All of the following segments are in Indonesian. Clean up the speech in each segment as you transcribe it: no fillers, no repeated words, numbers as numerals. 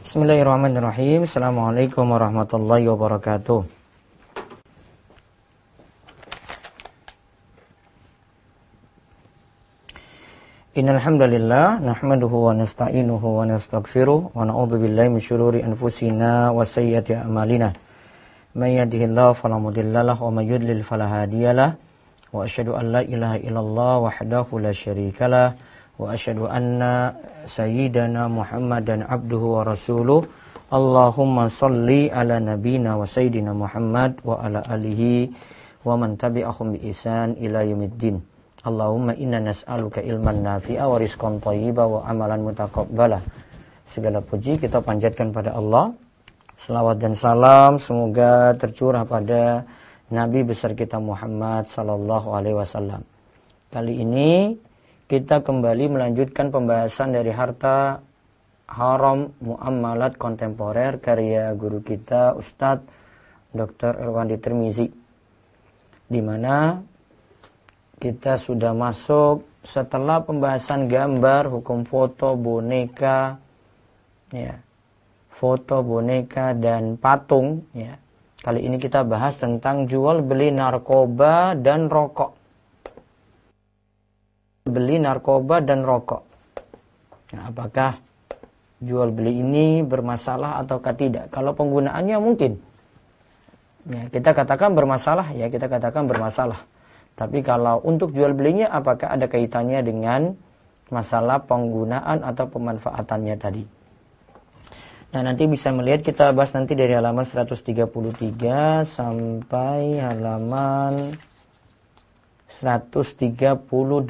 Bismillahirrahmanirrahim. Assalamualaikum warahmatullahi wabarakatuh. Innal hamdalillah nahmaduhu wa nasta'inuhu wa nastaghfiruh wa na'udzu billahi min syururi anfusina wa sayyiati a'malina. May yahdihillahu fala mudhillalah wa may yudlil fala hadiyalah. Wa asyhadu an la ilaha illallah wahdahu la syarikalah wa asyhadu anna sayyidana Muhammadan abduhu wa rasuluh. Allahumma salli ala nabiyyina wa sayyidina Muhammad wa ala alihi wa man tabi'ahum bi ihsan ila yaumiddin. Allahumma inna nas'aluka ilman nafi'a wa rizqan thayyiba wa amalan mutaqabbala. Segala puji kita panjatkan pada Allah. Selawat dan salam semoga tercurah pada Nabi besar kita Muhammad sallallahu alaihi wasallam. Kali ini kita kembali melanjutkan pembahasan dari harta haram muamalat kontemporer karya guru kita Ustadz Dr. Irwandi Tirmizi, di mana kita sudah masuk setelah pembahasan gambar, hukum foto, boneka, ya, foto, boneka dan patung. Ya. Kali ini kita bahas tentang jual beli narkoba dan rokok. Beli narkoba dan rokok. Nah, apakah jual beli ini bermasalah ataukah tidak? Kalau penggunaannya mungkin, ya, kita katakan bermasalah, ya kita katakan bermasalah. Tapi kalau untuk jual belinya, apakah ada kaitannya dengan masalah penggunaan atau pemanfaatannya tadi? Nah, nanti bisa melihat, kita bahas nanti dari halaman 133 sampai halaman 138.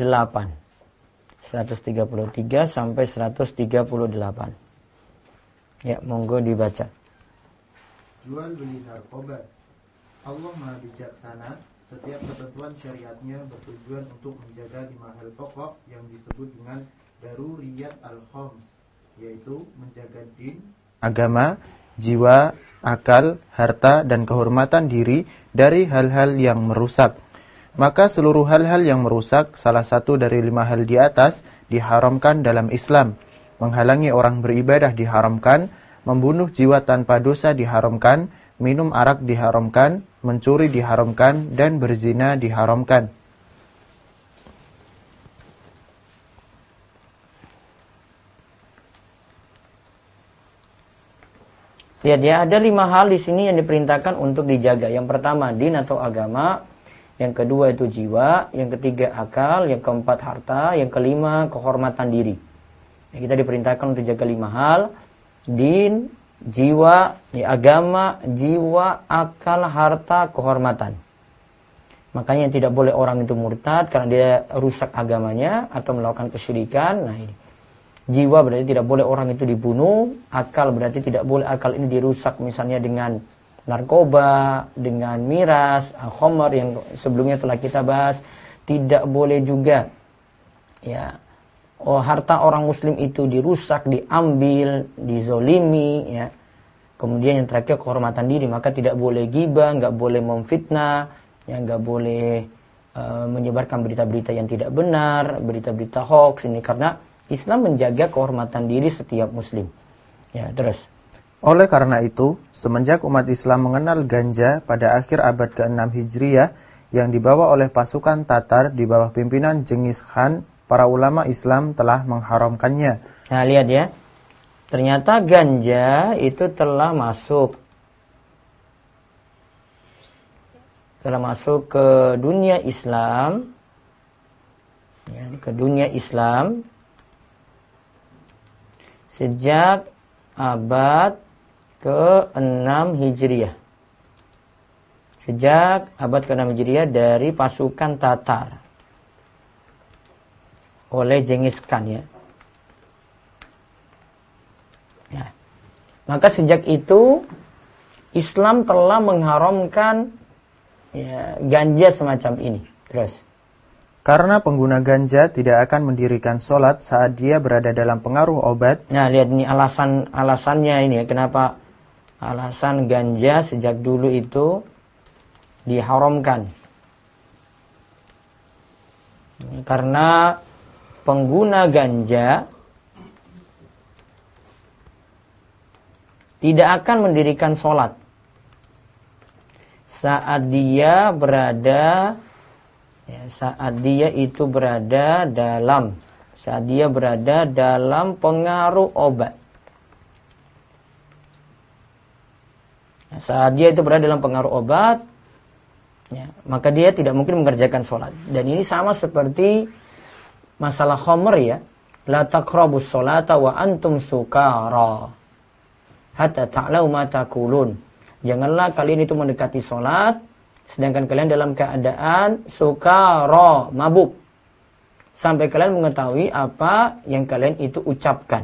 133 sampai 138. Ya, monggo dibaca. Jual beli narkoba. Allah Maha Bijaksana. Setiap ketentuan syariatnya bertujuan untuk menjaga 5 hal pokok yang disebut dengan daruriyat al-khams, yaitu menjaga din, agama, jiwa, akal, harta, dan kehormatan diri dari hal-hal yang merusak. Maka seluruh hal-hal yang merusak, salah satu dari 5 hal di atas, diharamkan dalam Islam. Menghalangi orang beribadah diharamkan, membunuh jiwa tanpa dosa diharamkan, minum arak diharamkan, mencuri diharamkan, dan berzina diharamkan. Lihat ya, ada 5 hal di sini yang diperintahkan untuk dijaga. Yang pertama din atau agama, yang kedua itu jiwa, yang ketiga akal, yang keempat harta, yang kelima kehormatan diri. Ya, kita diperintahkan untuk jaga 5 hal: din, jiwa, ya, agama, jiwa, akal, harta, kehormatan. Makanya tidak boleh orang itu murtad karena dia rusak agamanya atau melakukan kesyirikan. Nah ini. Jiwa berarti tidak boleh orang itu dibunuh. Akal berarti tidak boleh akal ini dirusak misalnya dengan narkoba, dengan miras, khamar yang sebelumnya telah kita bahas. Tidak boleh juga, ya, harta orang muslim itu dirusak, diambil, dizolimi, ya. Kemudian yang terakhir kehormatan diri, maka tidak boleh ghibah, nggak boleh memfitnah, ya, nggak boleh menyebarkan berita-berita yang tidak benar, berita-berita hoax. Ini karena Islam menjaga kehormatan diri setiap muslim. Ya, terus. Oleh karena itu, semenjak umat Islam mengenal ganja pada akhir abad ke-6 Hijriah yang dibawa oleh pasukan Tatar di bawah pimpinan Genghis Khan, para ulama Islam telah mengharamkannya. Nah, lihat ya. Ternyata ganja itu telah masuk ke dunia Islam, ya, ke dunia Islam sejak abad ke-6 Hijriah. Sejak abad ke-6 Hijriah dari pasukan Tatar oleh Genghis Khan, ya. Ya. Maka sejak itu Islam telah mengharamkan, ya, ganja semacam ini. Terus. Karena pengguna ganja tidak akan mendirikan sholat saat dia berada dalam pengaruh obat. Nah, lihat ini alasannya ini ya, kenapa alasan ganja sejak dulu itu diharamkan. Karena pengguna ganja tidak akan mendirikan sholat saat dia berada dalam pengaruh obat. Saat dia itu berada dalam pengaruh obat, maka dia tidak mungkin mengerjakan sholat. Dan ini sama seperti masalah khamr ya. La taqrabus sholata wa antum sukara hatta ta'lamu ma taqulun. Janganlah kalian itu mendekati sholat sedangkan kalian dalam keadaan sukara, mabuk, sampai kalian mengetahui apa yang kalian itu ucapkan.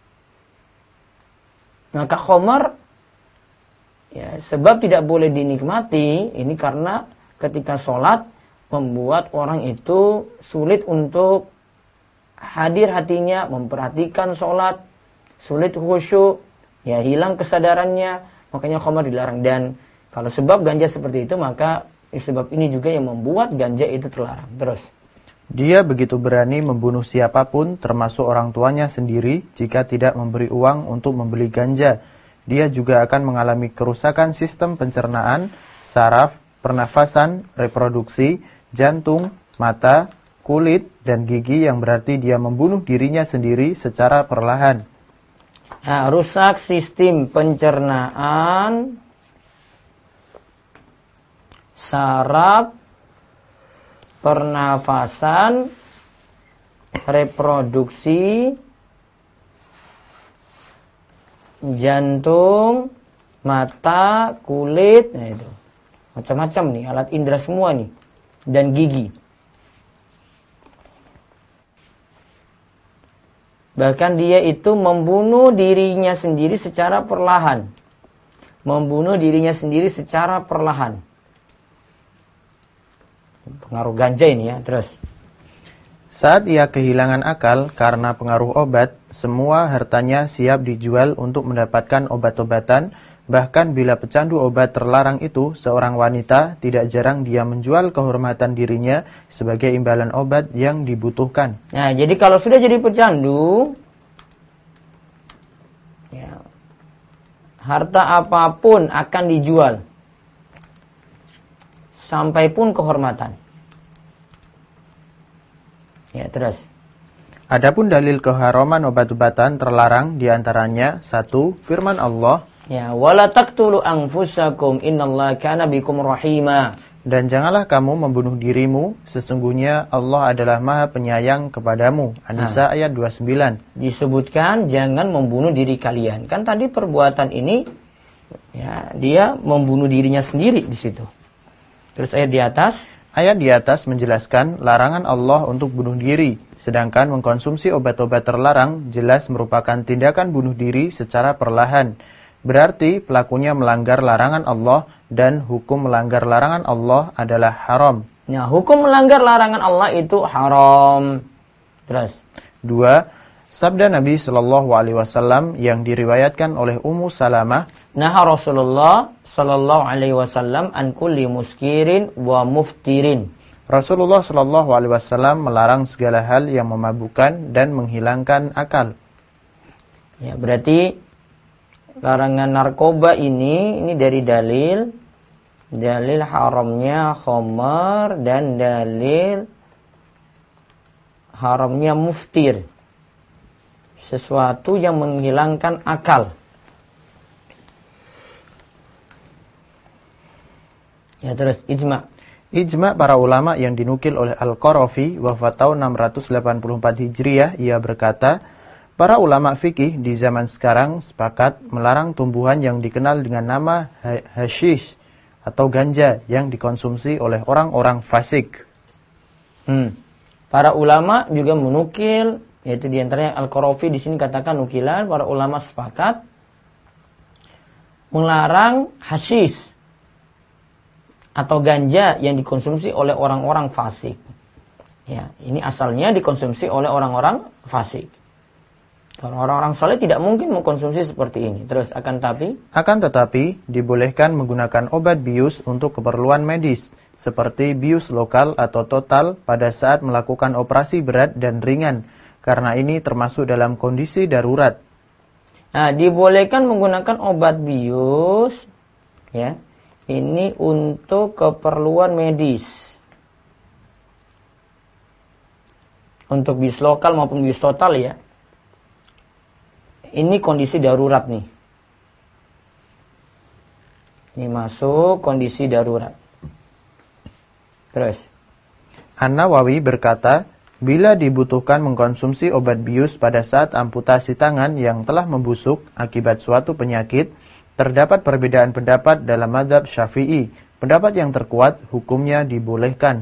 Maka khamr ya, sebab tidak boleh dinikmati ini karena ketika sholat membuat orang itu sulit untuk hadir hatinya, memperhatikan sholat, sulit khusyuk, ya hilang kesadarannya, makanya khamr dilarang. Dan kalau sebab ganja seperti itu, maka sebab ini juga yang membuat ganja itu terlarang. Terus, dia begitu berani membunuh siapapun, termasuk orang tuanya sendiri, jika tidak memberi uang untuk membeli ganja. Dia juga akan mengalami kerusakan sistem pencernaan, saraf, pernafasan, reproduksi, jantung, mata, kulit, dan gigi, yang berarti dia membunuh dirinya sendiri secara perlahan. Nah, rusak sistem pencernaan, saraf, pernafasan, reproduksi, jantung, mata, kulit, nah itu macam-macam nih, alat indera semua nih, dan gigi. Bahkan dia itu membunuh dirinya sendiri secara perlahan. Pengaruh ganja ini ya. Terus, saat ia kehilangan akal karena pengaruh obat, semua hartanya siap dijual untuk mendapatkan obat-obatan. Bahkan bila pecandu obat terlarang itu seorang wanita, tidak jarang dia menjual kehormatan dirinya sebagai imbalan obat yang dibutuhkan. Nah, jadi kalau sudah jadi pecandu, ya, harta apapun akan dijual, sampai pun kehormatan. Ya, terus. Adapun dalil keharaman obat-obatan terlarang diantaranya 1. Firman Allah, ya, wala taqtulu anfusakum innallaha kana bikum rahima. Dan janganlah kamu membunuh dirimu, sesungguhnya Allah adalah Maha Penyayang kepadamu. An-Nisa ayat 29. Disebutkan jangan membunuh diri kalian. Kan tadi perbuatan ini ya, dia membunuh dirinya sendiri di situ. Terus ayat di atas menjelaskan larangan Allah untuk bunuh diri, sedangkan mengkonsumsi obat-obat terlarang jelas merupakan tindakan bunuh diri secara perlahan. Berarti pelakunya melanggar larangan Allah, dan hukum melanggar larangan Allah adalah haram. Nah, hukum melanggar larangan Allah itu haram. Terus, 2. Sabda Nabi SAW yang diriwayatkan oleh Ummu Salamah, nah Rasulullah SAW an kulli muskirin wa muftirin. Rasulullah SAW melarang segala hal yang memabukkan dan menghilangkan akal. Ya, berarti larangan narkoba ini dari dalil haramnya khamar dan dalil haramnya muftir, sesuatu yang menghilangkan akal. Ya, terus ijma para ulama yang dinukil oleh Al-Qarafi wafat tahun 684 Hijriah, ia berkata, para ulama fikih di zaman sekarang sepakat melarang tumbuhan yang dikenal dengan nama hashish atau ganja yang dikonsumsi oleh orang-orang fasik. Para ulama juga menukil, yaitu diantaranya Al-Qarafi di sini katakan nukilan, para ulama sepakat melarang hashish atau ganja yang dikonsumsi oleh orang-orang fasik. Ya, ini asalnya dikonsumsi oleh orang-orang fasik. Kalau orang-orang saleh tidak mungkin mengkonsumsi seperti ini. Terus akan tetapi dibolehkan menggunakan obat bius untuk keperluan medis, seperti bius lokal atau total pada saat melakukan operasi berat dan ringan, karena ini termasuk dalam kondisi darurat. Nah, dibolehkan menggunakan obat bius, ya. Ini untuk keperluan medis. Untuk bius lokal maupun bius total ya. Ini kondisi darurat nih. Ini masuk kondisi darurat. Terus. An-Nawawi berkata, bila dibutuhkan mengkonsumsi obat bius pada saat amputasi tangan yang telah membusuk akibat suatu penyakit, terdapat perbedaan pendapat dalam mazhab Syafi'i. Pendapat yang terkuat, hukumnya dibolehkan.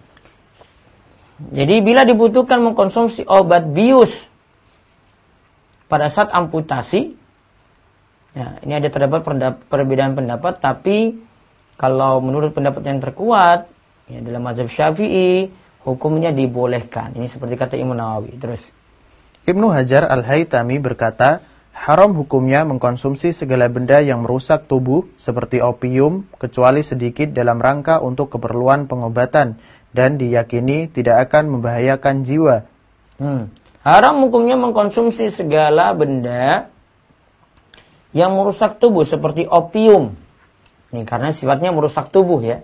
Jadi bila dibutuhkan mengkonsumsi obat bius pada saat amputasi, ya, ini ada terdapat perbedaan pendapat, tapi kalau menurut pendapat yang terkuat, ya, dalam mazhab Syafi'i, hukumnya dibolehkan. Ini seperti kata Imam Nawawi. Terus. Ibnu Hajar Al-Haytami berkata, haram hukumnya mengkonsumsi segala benda yang merusak tubuh seperti opium, kecuali sedikit dalam rangka untuk keperluan pengobatan, dan diyakini tidak akan membahayakan jiwa. Haram hukumnya mengkonsumsi segala benda yang merusak tubuh seperti opium. Ini karena sifatnya merusak tubuh ya.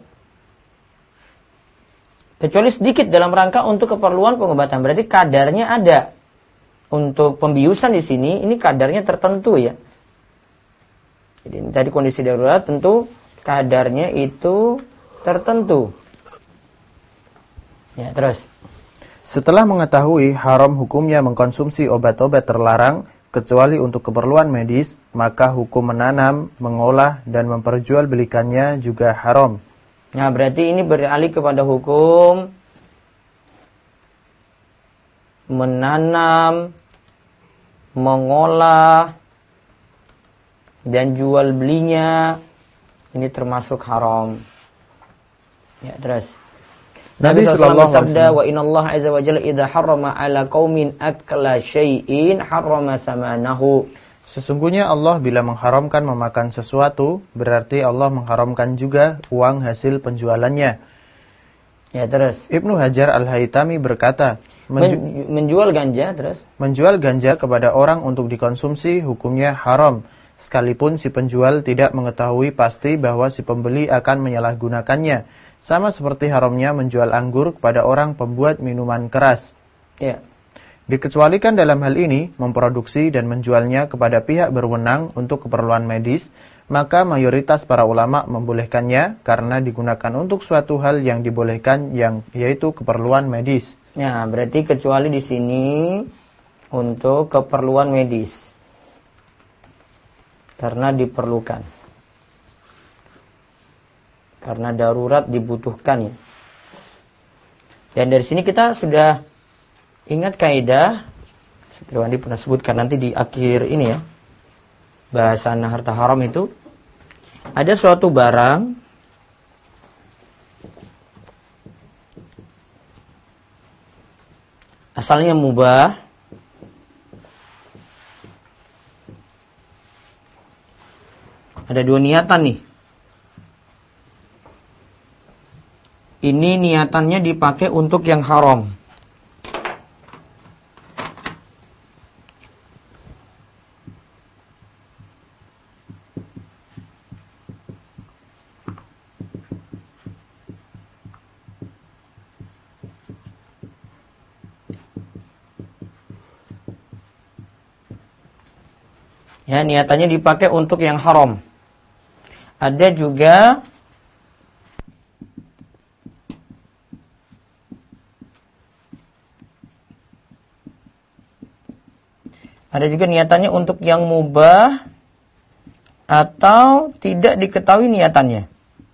Kecuali sedikit dalam rangka untuk keperluan pengobatan. Berarti kadarnya ada. Untuk pembiusan di sini, ini kadarnya tertentu ya. Jadi tadi kondisi darurat tentu kadarnya itu tertentu. Ya, terus. Setelah mengetahui haram hukumnya mengkonsumsi obat-obat terlarang, kecuali untuk keperluan medis, maka hukum menanam, mengolah, dan memperjualbelikannya juga haram. Nah, berarti ini beralih kepada hukum menanam, mengolah, dan jual belinya. Ini termasuk haram. Ya, terus. Nabi SAW bersabda, wa innallaha azza wa jalla idza harrama ala qaumin akla syai'in harrama samanahu. Sesungguhnya Allah bila mengharamkan memakan sesuatu, berarti Allah mengharamkan juga uang hasil penjualannya. Ya, terus. Ibnu Hajar Al-Haytami berkata, menjual ganja, terus. Menjual ganja kepada orang untuk dikonsumsi hukumnya haram, sekalipun si penjual tidak mengetahui pasti bahwa si pembeli akan menyalahgunakannya. Sama seperti haramnya menjual anggur kepada orang pembuat minuman keras. Ya. Dikecualikan dalam hal ini, memproduksi dan menjualnya kepada pihak berwenang untuk keperluan medis, maka mayoritas para ulama membolehkannya karena digunakan untuk suatu hal yang dibolehkan, yaitu keperluan medis. Ya, berarti kecuali di sini untuk keperluan medis. Karena diperlukan. Karena darurat dibutuhkan. Dan dari sini kita sudah ingat kaidah, seperti Wandi pernah sebutkan nanti di akhir ini ya, bahasan harta haram itu, ada suatu barang asalnya mubah, ada dua niatan nih. Ini niatannya dipakai untuk yang haram. Ya, niatannya dipakai untuk yang haram. Ada juga niatannya untuk yang mubah atau tidak diketahui niatannya.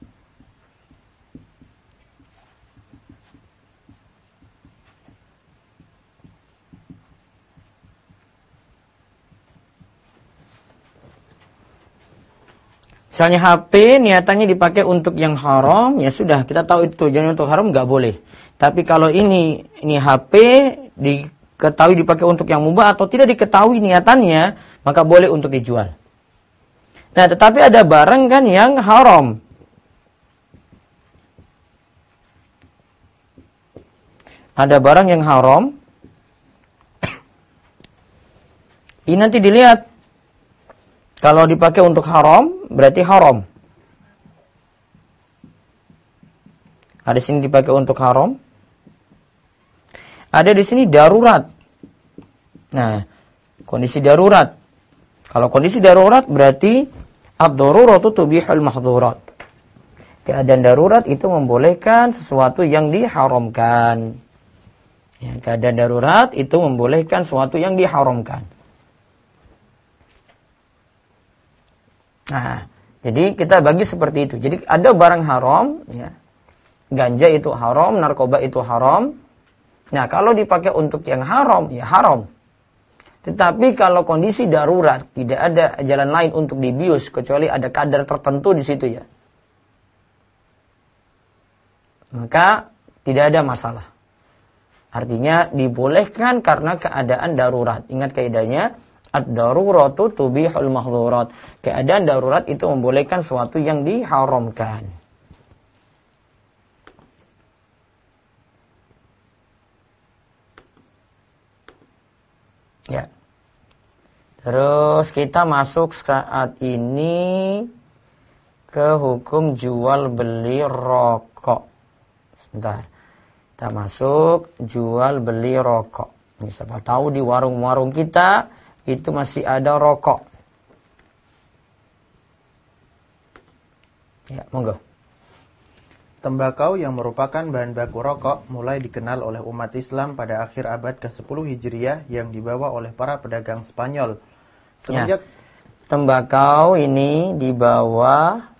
Misalnya HP niatannya dipakai untuk yang haram, ya sudah kita tahu itu tujuannya untuk haram, nggak boleh. Tapi kalau ini HP diketahui dipakai untuk yang mubah atau tidak diketahui niatannya, maka boleh untuk dijual. Nah, tetapi ada barang kan yang haram. Ada barang yang haram. Ini nanti dilihat Kalau dipakai untuk haram, berarti haram. Ada di sini dipakai untuk haram. Ada di sini darurat. Nah, kondisi darurat. Kalau kondisi darurat berarti ad-daruratu tubihul mahdhurat. Keadaan darurat itu membolehkan sesuatu yang diharamkan. Ya, keadaan darurat itu membolehkan sesuatu yang diharamkan. Nah, jadi kita bagi seperti itu. Jadi ada barang haram, ya. Ganja itu haram, narkoba itu haram. Nah, kalau dipakai untuk yang haram, ya haram. Tetapi kalau kondisi darurat, tidak ada jalan lain untuk dibius kecuali ada kadar tertentu di situ ya. Maka tidak ada masalah. Artinya dibolehkan karena keadaan darurat. Ingat kaidahnya, ad-daruratu tubihul mahdhurat. Keadaan darurat itu membolehkan sesuatu yang diharamkan. Ya. Terus kita masuk saat ini ke hukum jual beli rokok. Sebentar. Kita masuk jual beli rokok. Ini siapa tahu di warung-warung kita itu masih ada rokok. Ya, monggo. Tembakau yang merupakan bahan baku rokok mulai dikenal oleh umat Islam pada akhir abad ke-10 Hijriah yang dibawa oleh para pedagang Spanyol. Semenjak tembakau ini dibawa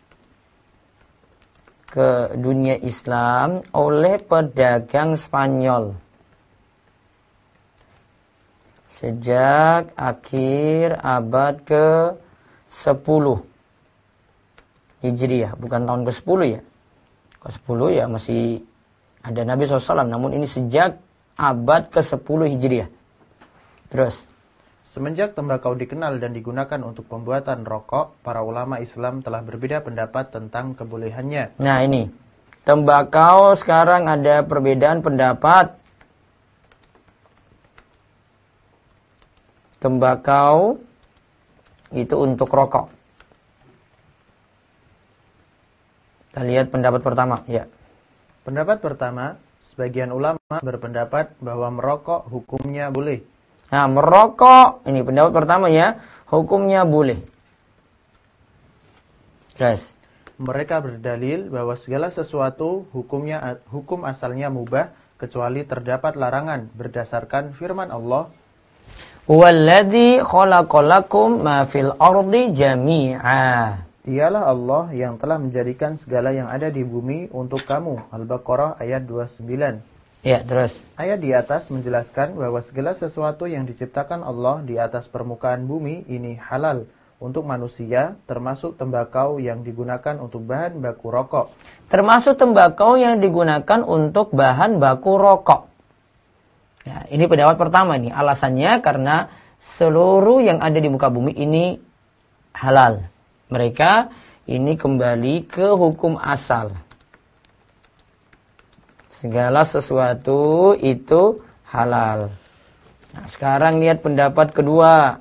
ke dunia Islam oleh pedagang Spanyol. Sejak akhir abad ke-10 Hijriah, bukan tahun ke-10 ya. Ke-10 ya masih ada Nabi SAW, namun ini sejak abad ke-10 Hijriah. Terus, semenjak tembakau dikenal dan digunakan untuk pembuatan rokok, para ulama Islam telah berbeda pendapat tentang kebolehannya. Nah ini, tembakau sekarang ada perbedaan pendapat. Tembakau itu untuk rokok. Kita lihat pendapat pertama, ya. Pendapat pertama, sebagian ulama berpendapat bahwa merokok hukumnya boleh. Nah, merokok, ini pendapat pertama ya, hukumnya boleh. Terus, mereka berdalil bahwa segala sesuatu hukum asalnya mubah kecuali terdapat larangan berdasarkan firman Allah, "Walladzi khalaqalakum ma fil ardi jami'a." Dialah Allah yang telah menjadikan segala yang ada di bumi untuk kamu. Al-Baqarah ayat 29. Ya, terus. Ayat di atas menjelaskan bahwa segala sesuatu yang diciptakan Allah di atas permukaan bumi ini halal untuk manusia, termasuk tembakau yang digunakan untuk bahan baku rokok. Termasuk tembakau yang digunakan untuk bahan baku rokok. Ya, ini pendapat pertama nih. Alasannya karena seluruh yang ada di muka bumi ini halal. Mereka ini kembali ke hukum asal. Segala sesuatu itu halal. Nah, sekarang lihat pendapat kedua.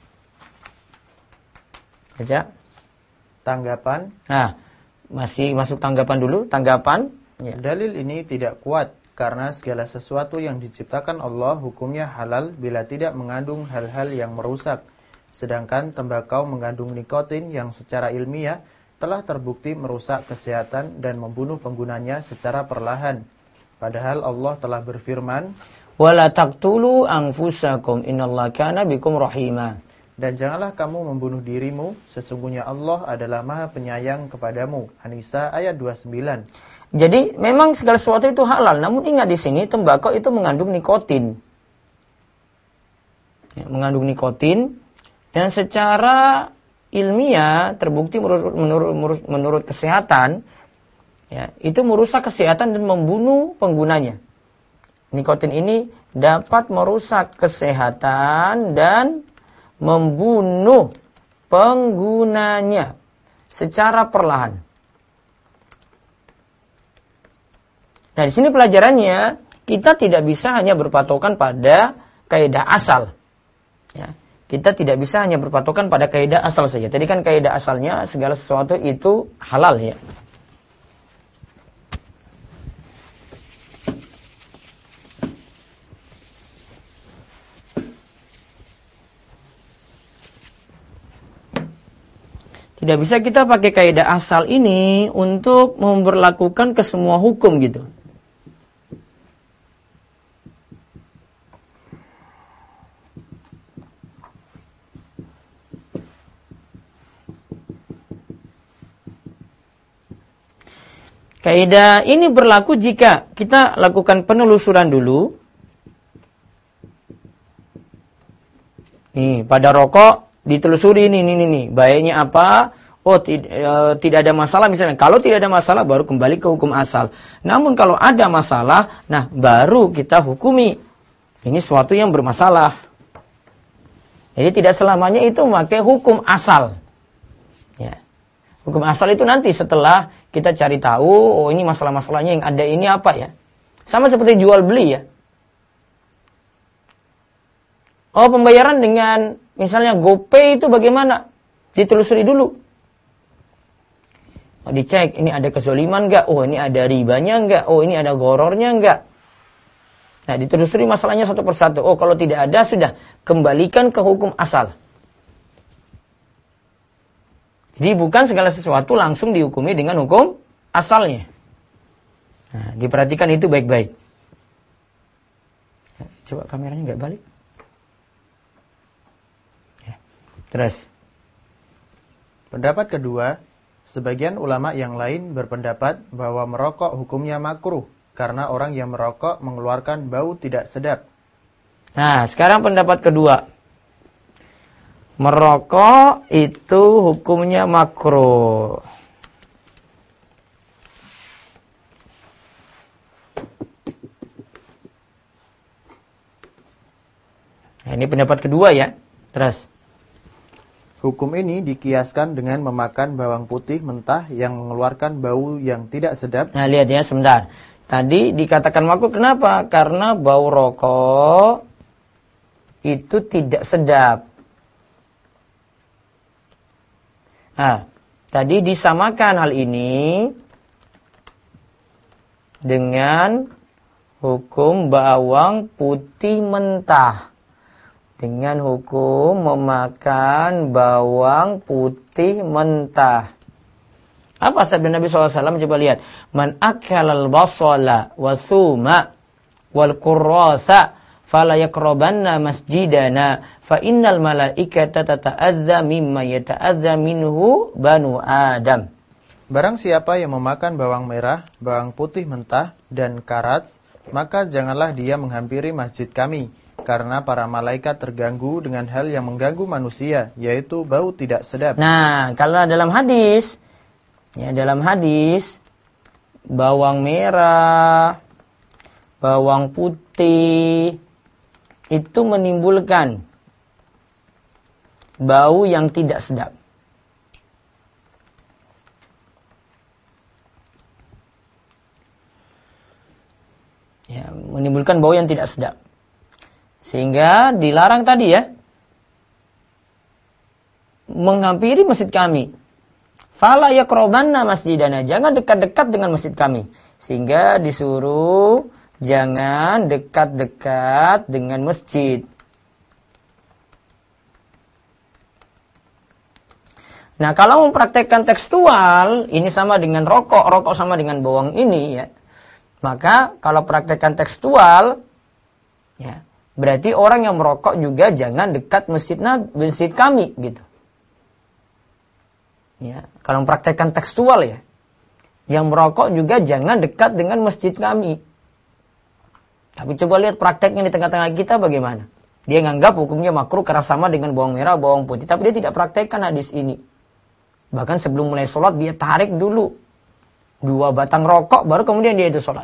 Baca. Tanggapan. Nah, masih masuk tanggapan dulu. Tanggapan. Ya. Dalil ini tidak kuat karena segala sesuatu yang diciptakan Allah hukumnya halal bila tidak mengandung hal-hal yang merusak. Sedangkan tembakau mengandung nikotin yang secara ilmiah telah terbukti merusak kesehatan dan membunuh penggunanya secara perlahan. Padahal Allah telah berfirman, "Wala taqtulu anfusakum innallaha kana bikum rahima." Dan janganlah kamu membunuh dirimu, sesungguhnya Allah adalah Maha Penyayang kepadamu. An-Nisa ayat 29. Jadi memang segala sesuatu itu halal, namun ingat di sini tembakau itu mengandung nikotin. Ya, mengandung nikotin. Dan secara ilmiah terbukti menurut kesehatan, ya, itu merusak kesehatan dan membunuh penggunanya. Nikotin ini dapat merusak kesehatan dan membunuh penggunanya secara perlahan. Nah, di sini pelajarannya kita tidak bisa hanya berpatokan pada kaidah asal. Ya. kita tidak bisa hanya berpatokan pada kaidah asal saja. Tadi kan kaidah asalnya segala sesuatu itu halal ya. Tidak bisa kita pakai kaidah asal ini untuk memberlakukan ke semua hukum gitu. Kaidah ini berlaku jika kita lakukan penelusuran dulu. Nih, pada rokok ditelusuri ini, baiknya apa? Oh, tidak ada masalah misalnya. Kalau tidak ada masalah, baru kembali ke hukum asal. Namun kalau ada masalah, nah baru kita hukumi. Ini suatu yang bermasalah. Jadi tidak selamanya itu memakai hukum asal. Ya. Hukum asal itu nanti setelah kita cari tahu, oh ini masalah-masalahnya yang ada ini apa ya. Sama seperti jual beli ya. Oh, pembayaran dengan misalnya GoPay itu bagaimana? Ditelusuri dulu. Oh, dicek, ini ada kezoliman enggak? Oh, ini ada ribanya enggak? Oh, ini ada gorornya enggak? Nah, ditelusuri masalahnya satu persatu. Oh, kalau tidak ada, sudah. Kembalikan ke hukum asal. Jadi bukan segala sesuatu langsung dihukumi dengan hukum asalnya. Nah, diperhatikan itu baik-baik. Nah, coba kameranya enggak balik. Ya. Terus. Pendapat kedua, sebagian ulama yang lain berpendapat bahwa merokok hukumnya makruh karena orang yang merokok mengeluarkan bau tidak sedap. Nah, sekarang pendapat kedua. Merokok itu hukumnya makruh. Nah, ini pendapat kedua ya. Terus. Hukum ini dikiaskan dengan memakan bawang putih mentah yang mengeluarkan bau yang tidak sedap. Nah, lihat ya sebentar. Tadi dikatakan makruh kenapa? Karena bau rokok itu tidak sedap. Nah, tadi disamakan hal ini dengan hukum bawang putih mentah. Dengan hukum memakan bawang putih mentah. Apa sabda Nabi SAW? Coba lihat. Man akalal basala wa thuma wal kurrasa fala yakrobanna masjidana fa innal malaikata tata'adza mimma yata'adza minhu banu Adam. Barang siapa yang memakan bawang merah, bawang putih mentah, dan karat, maka janganlah dia menghampiri masjid kami. Karena para malaikat terganggu dengan hal yang mengganggu manusia, yaitu bau tidak sedap. Nah, kalau dalam hadis, ya dalam hadis, bawang merah, bawang putih, itu menimbulkan bau yang tidak sedap. Ya, menimbulkan bau yang tidak sedap. Sehingga dilarang tadi ya, menghampiri masjid kami. Fala yakrobanna masjidana, jangan dekat-dekat dengan masjid kami. Sehingga disuruh jangan dekat-dekat dengan masjid. Nah, kalau mempraktekkan tekstual, ini sama dengan rokok, rokok sama dengan bawang ini ya. Maka kalau praktekkan tekstual, ya, berarti orang yang merokok juga jangan dekat masjid kami gitu. Ya, kalau mempraktekkan tekstual ya. Yang merokok juga jangan dekat dengan masjid kami. Tapi coba lihat prakteknya di tengah-tengah kita bagaimana. Dia nganggap hukumnya makruh karena sama dengan bawang merah, bawang putih. Tapi dia tidak praktekkan hadis ini. Bahkan sebelum mulai sholat dia tarik dulu 2 batang rokok baru kemudian dia itu sholat.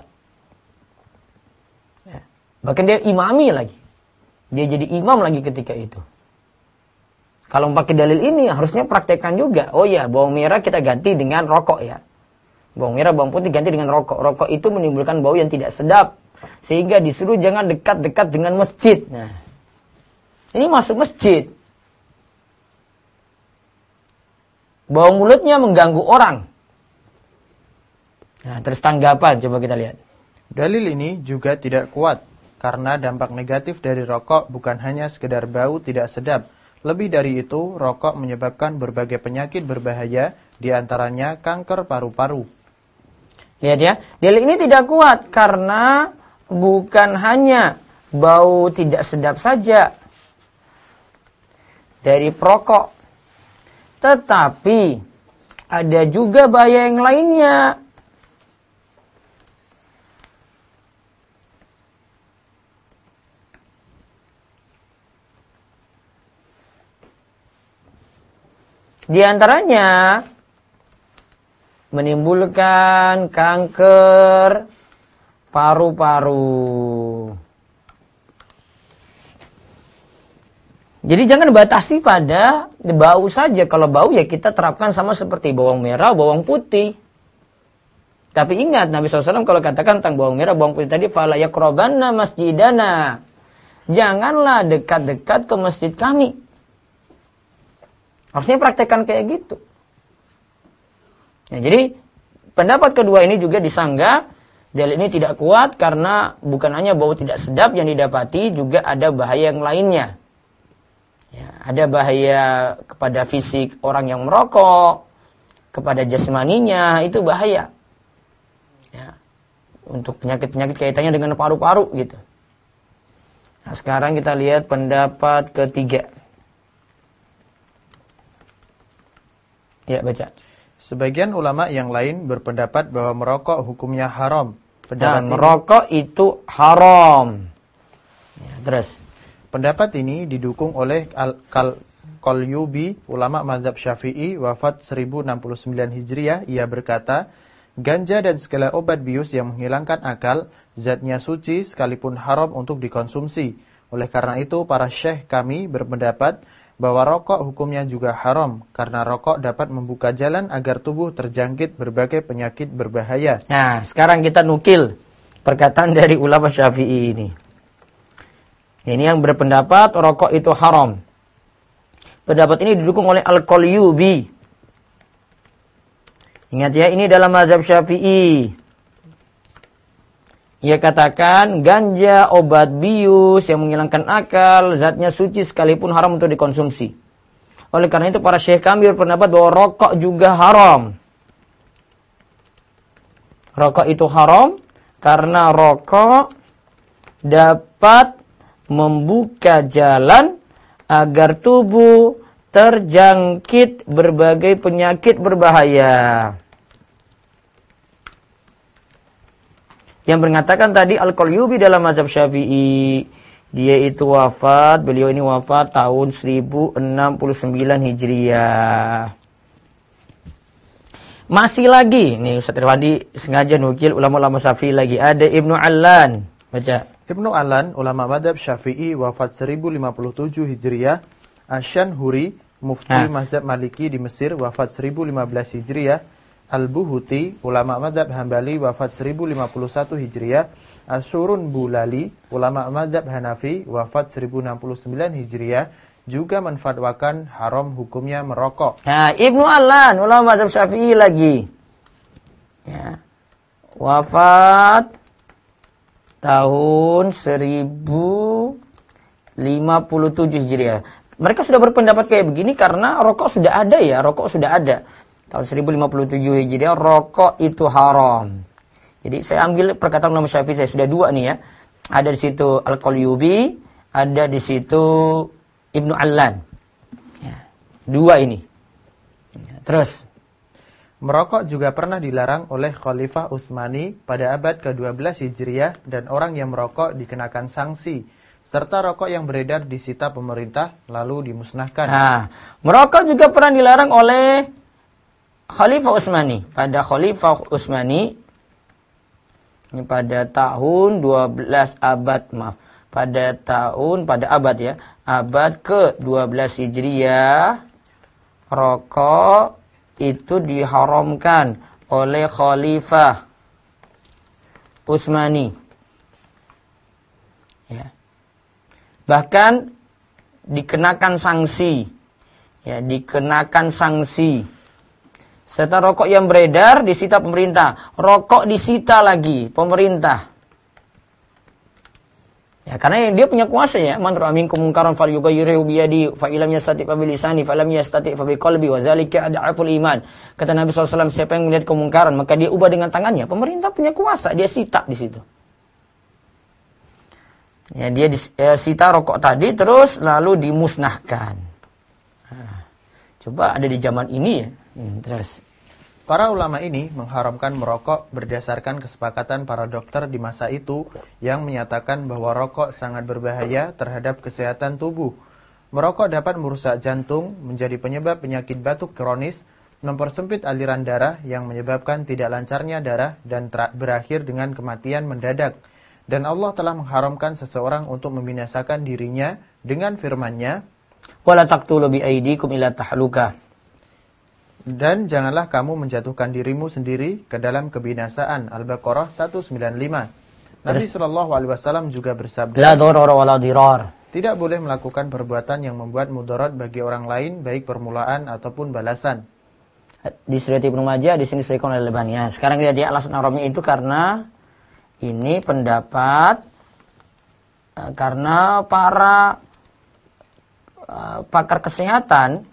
Ya. Bahkan dia imami lagi. Dia jadi imam lagi ketika itu. Kalau pakai dalil ini harusnya praktekkan juga. Oh ya, bawang merah kita ganti dengan rokok ya. Bawang merah, bawang putih ganti dengan rokok. Rokok itu menimbulkan bau yang tidak sedap. Sehingga disuruh jangan dekat-dekat dengan masjid. Nah, ini masuk masjid. bau mulutnya mengganggu orang. Nah, terus tanggapan coba kita lihat. Dalil ini juga tidak kuat karena dampak negatif dari rokok bukan hanya sekedar bau tidak sedap. Lebih dari itu, rokok menyebabkan berbagai penyakit berbahaya, di antaranya kanker paru-paru. Lihat ya, dalil ini tidak kuat karena bukan hanya bau tidak sedap saja dari perokok, tetapi ada juga bahaya yang lainnya. Di antaranya menimbulkan kanker paru-paru. Jadi jangan batasi pada bau saja. Kalau bau ya kita terapkan sama seperti bawang merah, bawang putih. Tapi ingat Nabi SAW kalau katakan tentang bawang merah, bawang putih tadi, fala yaqrabanna masjidana. Janganlah dekat-dekat ke masjid kami. Harusnya praktekkan kayak gitu. Ya, jadi pendapat kedua ini juga disanggah. Dalil ini tidak kuat karena bukan hanya bau tidak sedap yang didapati, juga ada bahaya yang lainnya. Ya, ada bahaya kepada fisik orang yang merokok, kepada jasmaninya, itu bahaya. Ya, untuk penyakit-penyakit kaitannya dengan paru-paru gitu. Nah, sekarang kita lihat pendapat ketiga. Ya, baca. Sebagian ulama yang lain berpendapat bahwa merokok hukumnya haram. Merokok itu haram. Ya, terus. Pendapat ini didukung oleh Al-Qalyubi, ulama mazhab Syafi'i, wafat 1069 Hijriah. Ia berkata, ganja dan segala obat bius yang menghilangkan akal, zatnya suci sekalipun haram untuk dikonsumsi. Oleh karena itu, para syekh kami berpendapat bahwa rokok hukumnya juga haram, karena rokok dapat membuka jalan agar tubuh terjangkit berbagai penyakit berbahaya. Nah, sekarang kita nukil perkataan dari ulama Syafi'i ini. Ini yang berpendapat rokok itu haram. Pendapat ini didukung oleh Al-Qalyubi. Ingat ya, ini dalam mazhab Syafi'i. Ia katakan ganja, obat bius yang menghilangkan akal, zatnya suci sekalipun haram untuk dikonsumsi. Oleh karena itu para syekh kami berpendapat bahwa rokok juga haram. Rokok itu haram karena rokok dapat membuka jalan agar tubuh terjangkit berbagai penyakit berbahaya. Yang mengatakan tadi Al-Qalyubi dalam mazhab Syafi'i, dia itu wafat, beliau ini wafat tahun 1069 Hijriah. Masih lagi, nih Ustaz Irwandi sengaja nukil ulama-ulama Syafi'i lagi, ada Ibnu Allan. Baca. Ibnu Allan, ulama mazhab Syafi'i, wafat 1057 Hijriah. Asy-Syanhuri, mufti mazhab Maliki di Mesir, wafat 1015 Hijriah. Al-Buhuti, ulama mazhab Hambali, wafat 1051 Hijriah. Asyurun Bulali, ulama mazhab Hanafi, wafat 1069 Hijriah, juga menfatwakan haram hukumnya merokok. Nah, Ibnu Allan, ulama mazhab Syafi'i lagi. Ya. Wafat tahun 1057 Hijriah. Mereka sudah berpendapat kayak begini karena rokok sudah ada ya, rokok sudah ada. Tahun 1057 Hijriah, rokok itu haram. Jadi saya ambil perkataan ulama Syafi'i, saya sudah dua nih ya. Ada di situ Al-Qalyubi, ada di situ Ibnu Allan. Ya, dua ini. Ya, terus. Merokok juga pernah dilarang oleh Khalifah Utsmani pada abad ke-12 Hijriah dan orang yang merokok dikenakan sanksi. Serta rokok yang beredar disita pemerintah lalu dimusnahkan. Nah, merokok juga pernah dilarang oleh Khalifah Utsmani. Pada Khalifah Utsmani ini pada tahun 12 abad, pada abad ya, abad ke-12 Hijriah, rokok itu diharamkan oleh Khalifah Utsmani. Ya. Bahkan dikenakan sanksi. Ya, dikenakan sanksi. Serta rokok yang beredar disita pemerintah. Rokok disita lagi pemerintah. Ya, karena dia punya kuasa ya. Man ra'a minkum munkaran falyughayyirhu bi yadihi fa illam yastati' fa bi lisanihi fa lam yastati' fa bi qalbi wa dzalika ad'aful iman. Kata Nabi SAW, siapa yang melihat kemungkaran maka dia ubah dengan tangannya. Pemerintah punya kuasa, dia sita di situ. Ya, dia sita rokok tadi terus lalu dimusnahkan. Nah, coba ada di zaman ini ya. Terus para ulama ini mengharamkan merokok berdasarkan kesepakatan para dokter di masa itu yang menyatakan bahwa rokok sangat berbahaya terhadap kesehatan tubuh. Merokok dapat merusak jantung, menjadi penyebab penyakit batuk kronis, mempersempit aliran darah yang menyebabkan tidak lancarnya darah dan berakhir dengan kematian mendadak. Dan Allah telah mengharamkan seseorang untuk membinasakan dirinya dengan firman-Nya, wala taqtulu bi aydikum ila tahluka. Dan janganlah kamu menjatuhkan dirimu sendiri ke dalam kebinasaan. Al-Baqarah 195. Nabi SAW juga bersabda, la darar wa la dirar. Tidak boleh melakukan perbuatan yang membuat mudarat bagi orang lain, baik permulaan ataupun balasan. Di surat Ibnu Majah di sini disebutkan oleh Al-Albani. Sekarang kita lihat alasan Arabnya itu karena ini pendapat karena para pakar kesehatan,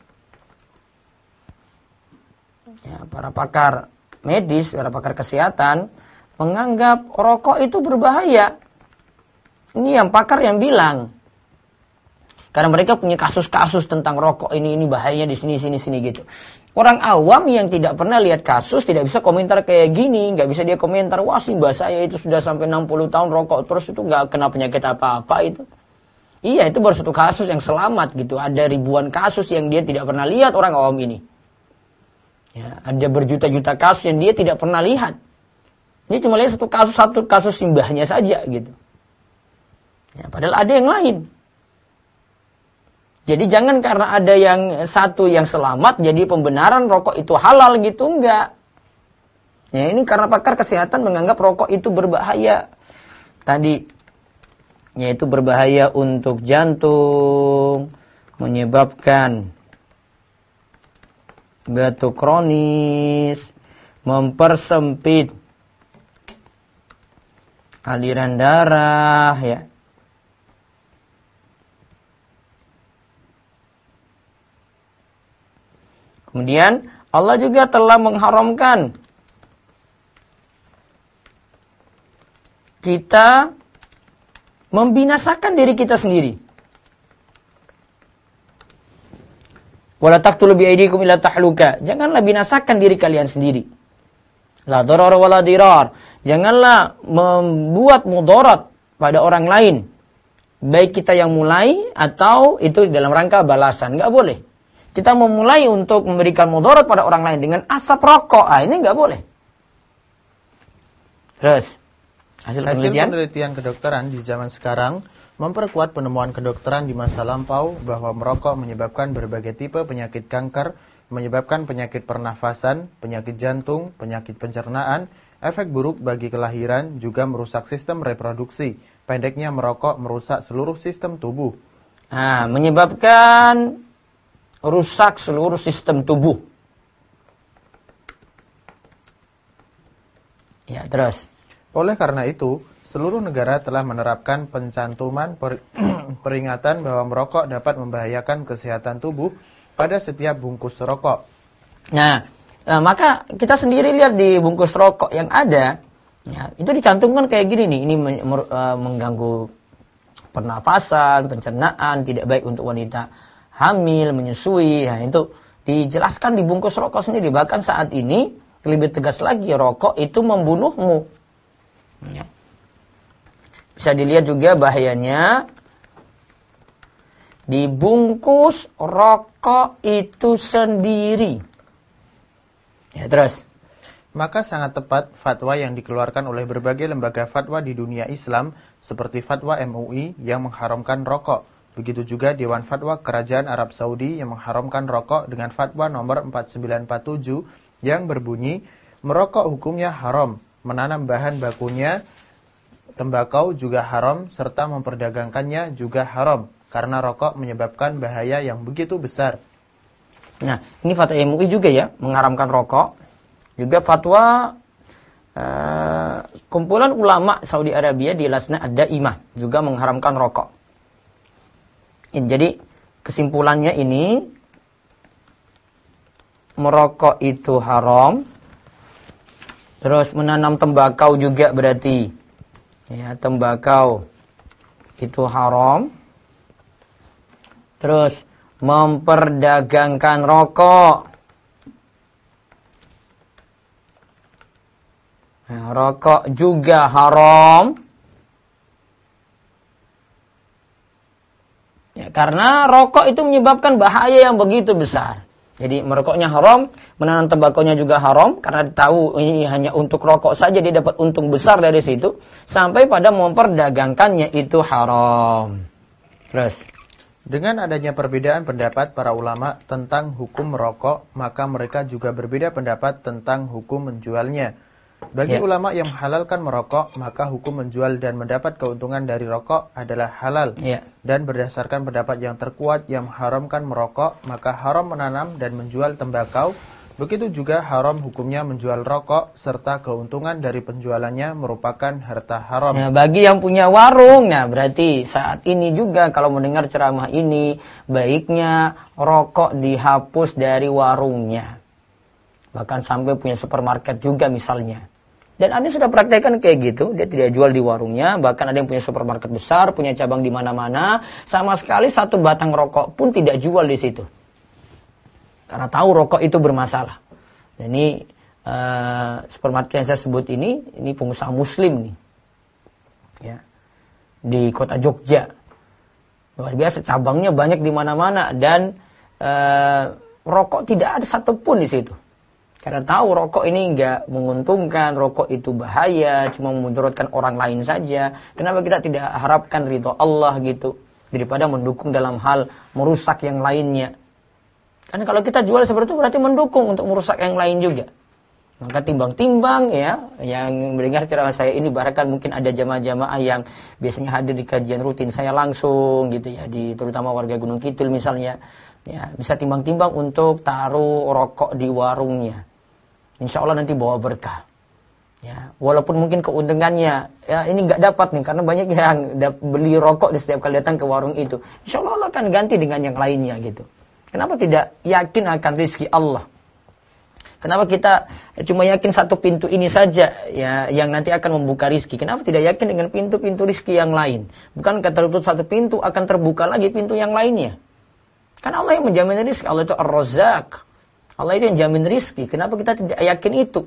ya, para pakar medis, para pakar kesehatan menganggap rokok itu berbahaya. Ini yang pakar yang bilang. Karena mereka punya kasus-kasus tentang rokok ini bahayanya di sini gitu. Orang awam yang tidak pernah lihat kasus tidak bisa komentar kayak gini, nggak bisa dia komentar, wah si mbak saya itu sudah sampai 60 tahun rokok terus itu nggak kena penyakit apa-apa itu. Iya, itu baru satu kasus yang selamat gitu. Ada ribuan kasus yang dia tidak pernah lihat orang awam ini. Ya, ada berjuta-juta kasus yang dia tidak pernah lihat. Ini cuma lihat satu kasus simbahnya saja gitu. Ya, padahal ada yang lain. Jadi jangan karena ada yang satu yang selamat jadi pembenaran rokok itu halal gitu, enggak. Ya, ini karena pakar kesehatan menganggap rokok itu berbahaya. Tadi yaitu berbahaya untuk jantung, menyebabkan batuk kronis, mempersempit aliran darah, ya. Kemudian Allah juga telah mengharamkan kita membinasakan diri kita sendiri. Wala taqtulu bi aydikum ila tahluka. Janganlah binasakan diri kalian sendiri. La darar wala dirar. Janganlah membuat mudarat pada orang lain. Baik kita yang mulai atau itu dalam rangka balasan, enggak boleh. Kita memulai untuk memberikan mudarat pada orang lain dengan asap rokok. Ini enggak boleh. Terus Hasil penelitian kedokteran di zaman sekarang memperkuat penemuan kedokteran di masa lampau bahwa merokok menyebabkan berbagai tipe penyakit kanker, menyebabkan penyakit pernafasan, penyakit jantung, penyakit pencernaan, efek buruk bagi kelahiran, juga merusak sistem reproduksi. Pendeknya merokok merusak seluruh sistem tubuh. Menyebabkan rusak seluruh sistem tubuh. Ya, terus. Oleh karena itu, seluruh negara telah menerapkan pencantuman peringatan bahwa merokok dapat membahayakan kesehatan tubuh pada setiap bungkus rokok. Nah, maka kita sendiri lihat di bungkus rokok yang ada, ya, itu dicantumkan kayak gini nih, ini mengganggu pernafasan, pencernaan, tidak baik untuk wanita hamil, menyusui. Nah, itu dijelaskan di bungkus rokok sendiri. Bahkan saat ini lebih tegas lagi, rokok itu membunuhmu. Ya. Bisa dilihat juga bahayanya di bungkus rokok itu sendiri. Ya, terus. Maka sangat tepat fatwa yang dikeluarkan oleh berbagai lembaga fatwa di dunia Islam seperti fatwa MUI yang mengharamkan rokok. Begitu juga Dewan Fatwa Kerajaan Arab Saudi yang mengharamkan rokok dengan fatwa nomor 4947 yang berbunyi, merokok hukumnya haram, menanam bahan bakunya tembakau juga haram, serta memperdagangkannya juga haram, karena rokok menyebabkan bahaya yang begitu besar. Nah, ini fatwa MUI juga ya, mengharamkan rokok. Juga fatwa kumpulan ulama Saudi Arabia di Lajnah Ad-Daimah juga mengharamkan rokok. Jadi kesimpulannya ini, merokok itu haram. Terus menanam tembakau juga berarti. Ya, tembakau itu haram. Terus memperdagangkan rokok. Nah, rokok juga haram. Ya, karena rokok itu menyebabkan bahaya yang begitu besar. Jadi merokoknya haram, menanam tembakonya juga haram, karena tahu ini hanya untuk rokok saja dia dapat untung besar dari situ, sampai pada memperdagangkannya itu haram. Terus, dengan adanya perbedaan pendapat para ulama tentang hukum merokok, maka mereka juga berbeda pendapat tentang hukum menjualnya. Bagi ulama yang menghalalkan merokok, maka hukum menjual dan mendapat keuntungan dari rokok adalah halal. Dan berdasarkan pendapat yang terkuat yang mengharamkan merokok, maka haram menanam dan menjual tembakau. Begitu juga haram hukumnya menjual rokok, serta keuntungan dari penjualannya merupakan harta haram. Nah, bagi yang punya warung, nah berarti saat ini juga kalau mendengar ceramah ini, baiknya rokok dihapus dari warungnya. Bahkan sampai punya supermarket juga misalnya. Dan Anda sudah praktekkan kayak gitu, dia tidak jual di warungnya, bahkan ada yang punya supermarket besar, punya cabang di mana-mana, sama sekali satu batang rokok pun tidak jual di situ. Karena tahu rokok itu bermasalah. Dan ini supermarket yang saya sebut ini pengusaha muslim nih. Ya. Di kota Jogja. Luar biasa, cabangnya banyak di mana-mana dan rokok tidak ada satupun di situ. Karena tahu rokok ini enggak menguntungkan, rokok itu bahaya, cuma memudaratkan orang lain saja. Kenapa kita tidak harapkan ridho Allah gitu, daripada mendukung dalam hal merusak yang lainnya. Karena kalau kita jual seperti itu berarti mendukung untuk merusak yang lain juga. Maka timbang-timbang ya, yang mendengar ceramah saya ini bahkan mungkin ada jamaah-jamaah yang biasanya hadir di kajian rutin saya langsung gitu ya, terutama warga Gunung Kidul misalnya. Ya, bisa timbang-timbang untuk taruh rokok di warungnya. Insya Allah nanti bawa berkah. Ya, walaupun mungkin keuntungannya ya ini nggak dapat nih, karena banyak yang beli rokok di setiap kali datang ke warung itu. Insya Allah akan ganti dengan yang lainnya gitu. Kenapa tidak yakin akan rezeki Allah? Kenapa kita cuma yakin satu pintu ini saja ya yang nanti akan membuka rezeki? Kenapa tidak yakin dengan pintu-pintu rezeki yang lain? Bukankah tertutup satu pintu akan terbuka lagi pintu yang lainnya? Karena Allah yang menjamin rezeki, Allah itu Ar-Razzaq. Allah itu yang jamin rizki. Kenapa kita tidak yakin itu?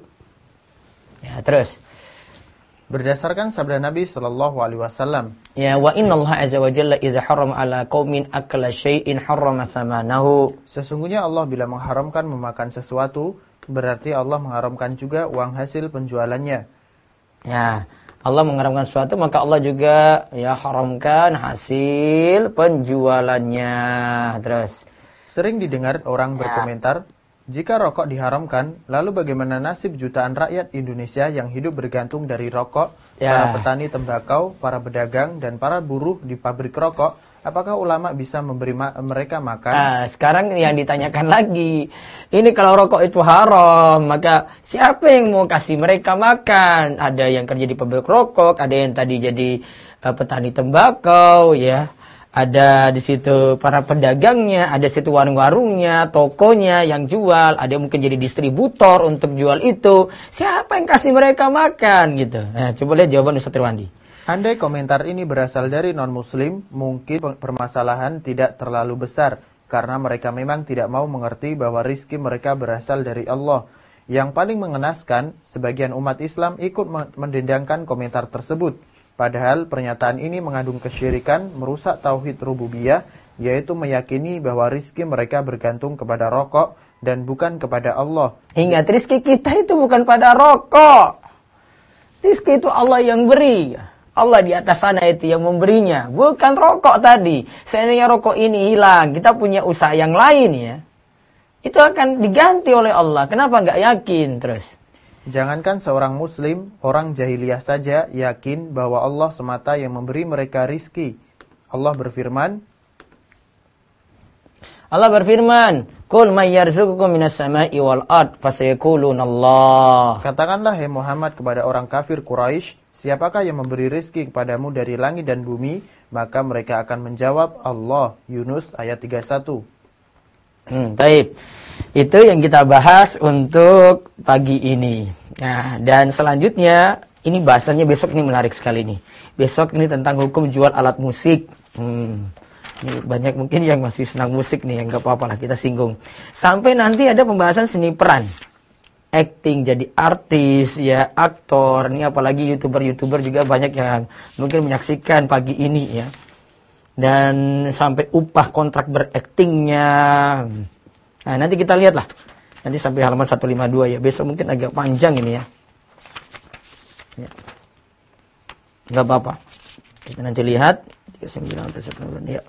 Ya, terus. Berdasarkan sabda Nabi SAW. Ya, wa innallaha azza wa jalla idza harrama ala qaumin akla syai'in harrama thamanahu. Sesungguhnya Allah bila mengharamkan memakan sesuatu, berarti Allah mengharamkan juga uang hasil penjualannya. Ya, Allah mengharamkan sesuatu, maka Allah juga ya haramkan hasil penjualannya. Terus. Sering didengar orang berkomentar, jika rokok diharamkan, lalu bagaimana nasib jutaan rakyat Indonesia yang hidup bergantung dari rokok, para petani tembakau, para pedagang, dan para buruh di pabrik rokok? Apakah ulama bisa memberi mereka makan? Nah, sekarang yang ditanyakan lagi, ini kalau rokok itu haram, maka siapa yang mau kasih mereka makan? Ada yang kerja di pabrik rokok, ada yang tadi jadi petani tembakau, ya. Ada di situ para pedagangnya, ada di situ warung-warungnya, tokonya yang jual, ada yang mungkin jadi distributor untuk jual itu. Siapa yang kasih mereka makan gitu? Nah, coba lihat jawaban Ustaz Irwandi. Andai komentar ini berasal dari non-muslim, mungkin permasalahan tidak terlalu besar, karena mereka memang tidak mau mengerti bahwa rizki mereka berasal dari Allah. Yang paling mengenaskan, sebagian umat Islam ikut mendendangkan komentar tersebut. Padahal pernyataan ini mengandung kesyirikan, merusak tauhid rububiyah, yaitu meyakini bahwa rizki mereka bergantung kepada rokok dan bukan kepada Allah. Ingat, rizki kita itu bukan pada rokok. Rizki itu Allah yang beri. Allah di atas sana itu yang memberinya, bukan rokok tadi. Seandainya rokok ini hilang, kita punya usaha yang lain ya, itu akan diganti oleh Allah. Kenapa nggak yakin terus? Jangankan seorang muslim, orang jahiliyah saja yakin bahwa Allah semata yang memberi mereka rizki. Allah berfirman, Allah berfirman, "Qul may yarzuqukum minas sama'i wal ard fasayaqulunallah." Katakanlah hai Muhammad kepada orang kafir Quraisy, siapakah yang memberi rezeki kepadamu dari langit dan bumi? Maka mereka akan menjawab, Allah. Yunus ayat 31. Baik. Itu yang kita bahas untuk pagi ini. Nah, dan selanjutnya ini bahasanya besok ini menarik sekali nih. Besok ini tentang hukum jual alat musik. Ini banyak mungkin yang masih senang musik nih, yang gak apa-apa lah kita singgung. Sampai nanti ada pembahasan seni peran. Acting, jadi artis, ya aktor. Ini apalagi YouTuber juga banyak yang mungkin menyaksikan pagi ini ya. Dan sampai upah kontrak beraktingnya. Nah, nanti kita lihat lah. Nanti sampai halaman 152 ya. Besok mungkin agak panjang ini ya. Gak apa-apa. Kita nanti lihat. 39 ya.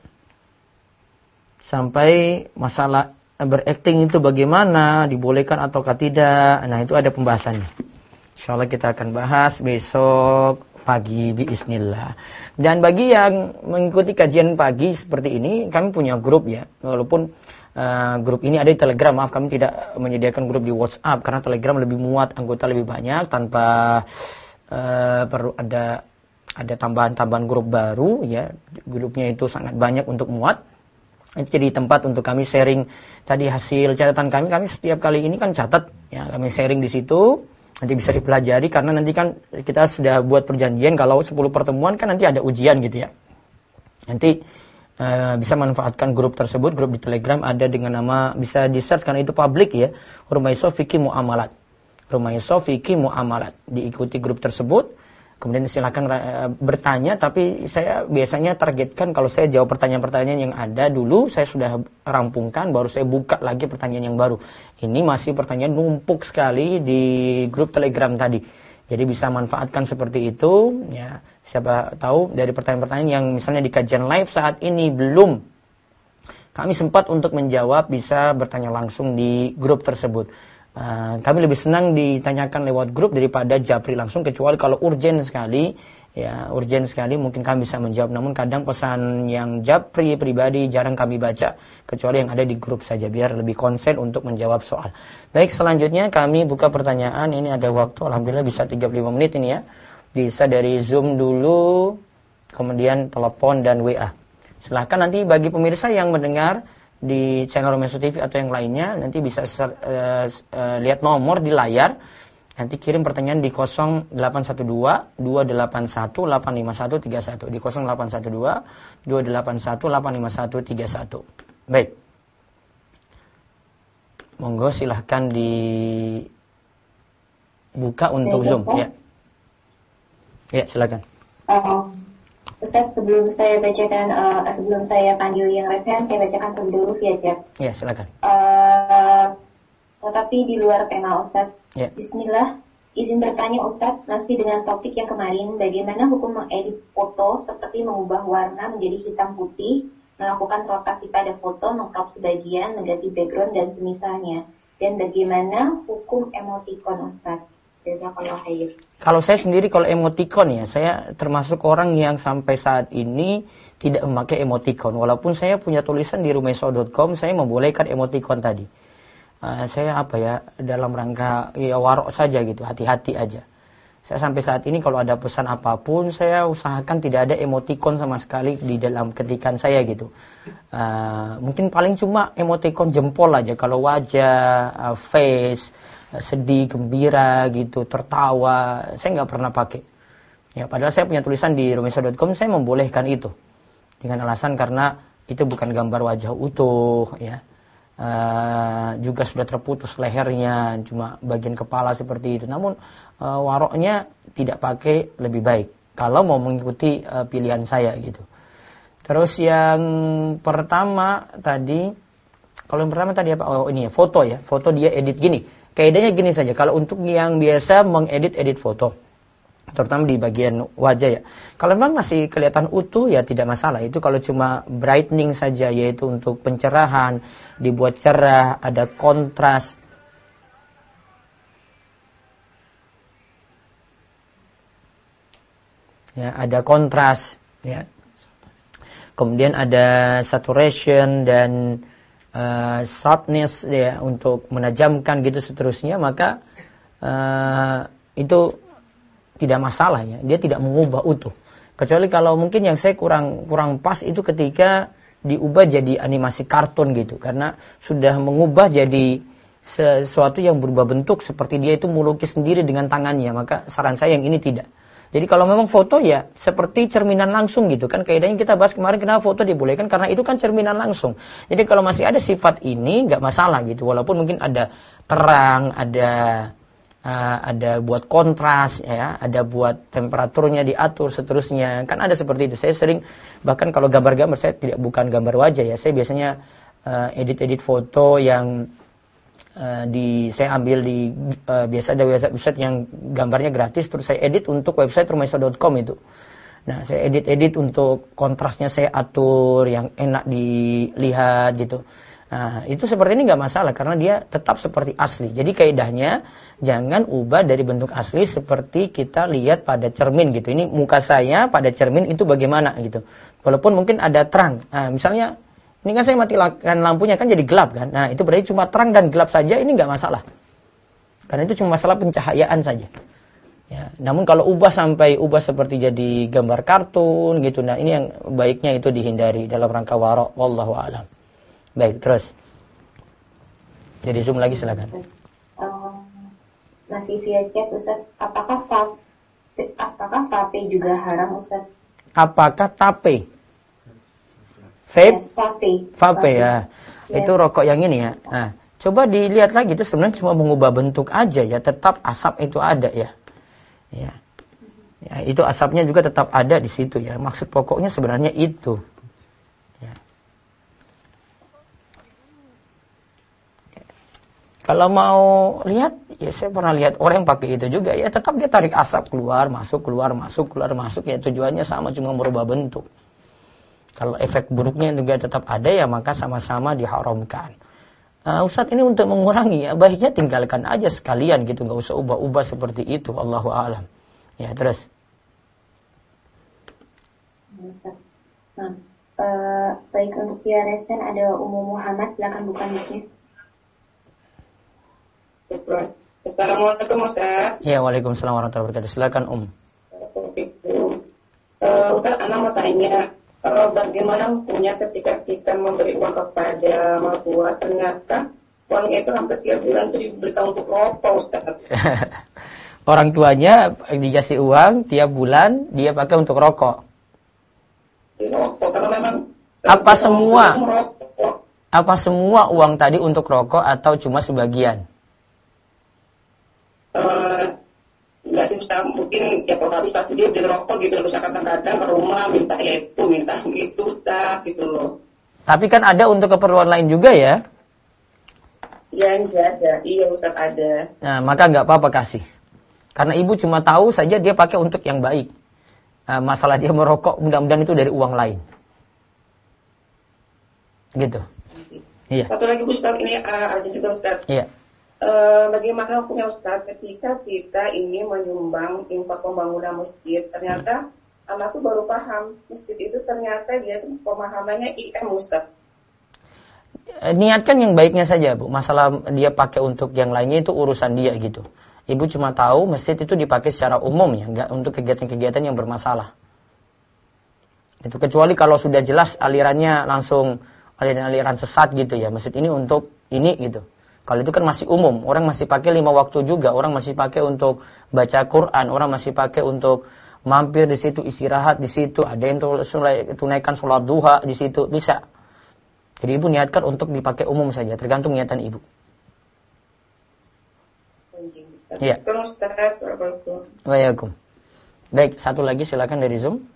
Sampai masalah berakting itu bagaimana, dibolehkan ataukah tidak. Nah, itu ada pembahasannya. Insyaallah kita akan bahas besok pagi biiznillah. Dan bagi yang mengikuti kajian pagi seperti ini, kami punya grup ya. Walaupun grup ini ada di Telegram, maaf kami tidak menyediakan grup di WhatsApp karena Telegram lebih muat, anggota lebih banyak tanpa perlu ada tambahan-tambahan grup baru ya. Grupnya itu sangat banyak untuk muat. Itu jadi tempat untuk kami sharing tadi hasil catatan kami. Kami setiap kali ini kan catat ya, kami sharing di situ. Nanti bisa dipelajari karena nanti kan kita sudah buat perjanjian kalau 10 pertemuan kan nanti ada ujian gitu ya. Nanti bisa manfaatkan grup tersebut, grup di Telegram ada dengan nama, bisa di-search karena itu publik ya, Rumaiso Fikih Muamalat. Rumaiso Fikih Muamalat. Diikuti grup tersebut. Kemudian silakan bertanya, tapi saya biasanya targetkan kalau saya jawab pertanyaan-pertanyaan yang ada dulu, saya sudah rampungkan, baru saya buka lagi pertanyaan yang baru. Ini masih pertanyaan numpuk sekali di grup Telegram tadi. Jadi bisa manfaatkan seperti itu. Ya, siapa tahu dari pertanyaan-pertanyaan yang misalnya di kajian live saat ini belum kami sempat untuk menjawab, bisa bertanya langsung di grup tersebut. Kami lebih senang ditanyakan lewat grup daripada japri langsung, kecuali kalau urgent sekali ya, urgent sekali mungkin kami bisa menjawab, namun kadang pesan yang japri pribadi jarang kami baca, kecuali yang ada di grup saja biar lebih konsen untuk menjawab soal. Baik, selanjutnya kami buka pertanyaan. Ini ada waktu, alhamdulillah bisa 35 menit ini ya. Bisa dari Zoom dulu, kemudian telepon dan WA. Silahkan nanti bagi pemirsa yang mendengar di channel Rumaiso TV atau yang lainnya, nanti bisa lihat nomor di layar. Nanti kirim pertanyaan di 0812-281-85131. Di 0812-281-85131. Baik. Monggo silahkan dibuka untuk Zoom. Ya. Ya, silakan. Ustaz, sebelum saya bacakan, sebelum saya panggil yang referensi, saya bacakan terlebih dulu via chat. Ya, silakan. Tetapi di luar tema Ustaz. Ya. Bismillah, izin bertanya Ustaz, masih dengan topik yang kemarin, bagaimana hukum mengedit foto seperti mengubah warna menjadi hitam putih, melakukan rotasi pada foto, mengcrop sebagian, mengganti background dan semisalnya. Dan bagaimana hukum emoticon Ustaz? Kalau saya sendiri, kalau emoticon ya, saya termasuk orang yang sampai saat ini tidak memakai emoticon. Walaupun saya punya tulisan di rumaiso.com, saya membolehkan emoticon tadi. Saya dalam rangka ya warok saja gitu, hati-hati aja. Saya sampai saat ini kalau ada pesan apapun, saya usahakan tidak ada emoticon sama sekali di dalam ketikan saya gitu. Mungkin paling cuma emoticon jempol aja, kalau wajah, face, sedih, gembira gitu, tertawa, saya nggak pernah pakai. Ya, padahal saya punya tulisan di rumaiso.com, saya membolehkan itu dengan alasan karena itu bukan gambar wajah utuh, ya. Juga sudah terputus lehernya, cuma bagian kepala seperti itu. Namun waroknya tidak pakai lebih baik kalau mau mengikuti pilihan saya gitu. Terus yang pertama tadi, kalau yang pertama tadi apa? Oh ini ya, foto ya, foto dia edit gini. Kaidahnya gini saja, kalau untuk yang biasa mengedit foto, terutama di bagian wajah ya. Kalau memang masih kelihatan utuh ya tidak masalah. Itu kalau cuma brightening saja, yaitu untuk pencerahan, dibuat cerah, ada kontras. Ya, ada kontras ya. Kemudian ada saturation dan sharpness ya, untuk menajamkan gitu seterusnya, maka itu tidak masalah ya, dia tidak mengubah utuh. Kecuali kalau mungkin yang saya kurang pas itu ketika diubah jadi animasi kartun gitu, karena sudah mengubah jadi sesuatu yang berubah bentuk seperti dia itu melukis sendiri dengan tangannya, maka saran saya yang ini tidak. Jadi kalau memang foto ya seperti cerminan langsung gitu kan, kaidahnya kita bahas kemarin kenapa foto dibolehkan, karena itu kan cerminan langsung. Jadi kalau masih ada sifat ini nggak masalah gitu, walaupun mungkin ada terang, ada buat kontras ya, ada buat temperaturnya diatur seterusnya, kan ada seperti itu. Saya sering, bahkan kalau gambar-gambar saya bukan gambar wajah ya, saya biasanya edit foto yang saya ambil di biasa ada website yang gambarnya gratis, terus saya edit untuk website rumaiso.com itu. Nah, saya edit untuk kontrasnya saya atur yang enak dilihat gitu. Nah, itu seperti ini nggak masalah karena dia tetap seperti asli. Jadi kaidahnya jangan ubah dari bentuk asli seperti kita lihat pada cermin gitu. Ini muka saya pada cermin itu bagaimana gitu. Walaupun mungkin ada terang. Nah, misalnya ini kan saya matikan lampunya kan jadi gelap kan. Nah, itu berarti cuma terang dan gelap saja, ini nggak masalah. Karena itu cuma masalah pencahayaan saja. Ya, namun kalau ubah seperti jadi gambar kartun gitu, nah ini yang baiknya itu dihindari dalam rangka wara', wallahu a'lam. Baik, terus. Jadi zoom lagi silakan. Masih via chat Ustaz, apakah vape juga haram Ustaz? Apakah tape? Vape ya. Itu rokok yang ini ya. Nah, coba dilihat lagi, itu sebenarnya cuma mengubah bentuk aja ya, tetap asap itu ada ya. Ya. Ya, itu asapnya juga tetap ada di situ ya. Maksud pokoknya sebenarnya itu. Ya. Kalau mau lihat, ya saya pernah lihat orang yang pakai itu juga ya, tetap dia tarik asap keluar, masuk, ya tujuannya sama, cuma merubah bentuk. Kalau efek buruknya juga tetap ada ya, maka sama-sama diharamkan. Ustadz, ini untuk mengurangi ya, baiknya tinggalkan aja sekalian gitu, nggak usah ubah-ubah seperti itu. Allahu a'lam. Ya, terus. Ustaz. Nah, baik, untuk via Resten ada Ummu Muhammad, silakan buka mic-nya. Assalamualaikum Ustaz. Ya, waalaikumsalam warahmatullahi wabarakatuh. Silakan Ustaz, Ana mau tanya, bagaimana hukumnya ketika kita memberi uang kepada mertua, ternyata uangnya itu hampir tiap bulan itu diberikan untuk rokok, Ustaz. Orang tuanya dikasih uang tiap bulan, dia pakai untuk rokok. Di rokok, karena memang apa semua uang tadi untuk rokok atau cuma sebagian? Enggak sih Ustaz, mungkin ya kalau habis pasti dia beli rokok gitu loh, kadang-kadang ke rumah minta gitu Ustaz gitu loh. Tapi kan ada untuk keperluan lain juga ya? Iya, ada. Iya Ustaz, ada. Nah, maka nggak apa-apa kasih. Karena ibu cuma tahu saja dia pakai untuk yang baik. Masalah dia merokok, mudah-mudahan itu dari uang lain. Gitu. Iya. Satu lagi Ustaz, ini ada juga Ustaz. Iya. Bagaimana hukumnya Ustaz ketika kita ini menyumbang infak pembangunan masjid, ternyata anak tuh baru paham masjid itu ternyata dia tuh pemahamannya IM Ustaz. Niatkan yang baiknya saja Bu. Masalah dia pakai untuk yang lainnya itu urusan dia gitu. Ibu cuma tahu masjid itu dipakai secara umum ya, enggak untuk kegiatan-kegiatan yang bermasalah. Itu kecuali kalau sudah jelas alirannya langsung aliran sesat gitu ya. Masjid ini untuk ini gitu. Kalau itu kan masih umum, orang masih pakai 5 waktu juga, orang masih pakai untuk baca Quran, orang masih pakai untuk mampir di situ, istirahat di situ, ada yang tunaikan sholat duha di situ, bisa. Jadi ibu niatkan untuk dipakai umum saja, tergantung niatan ibu. Iya. Waalaikumsalam. Baik, satu lagi silakan dari Zoom.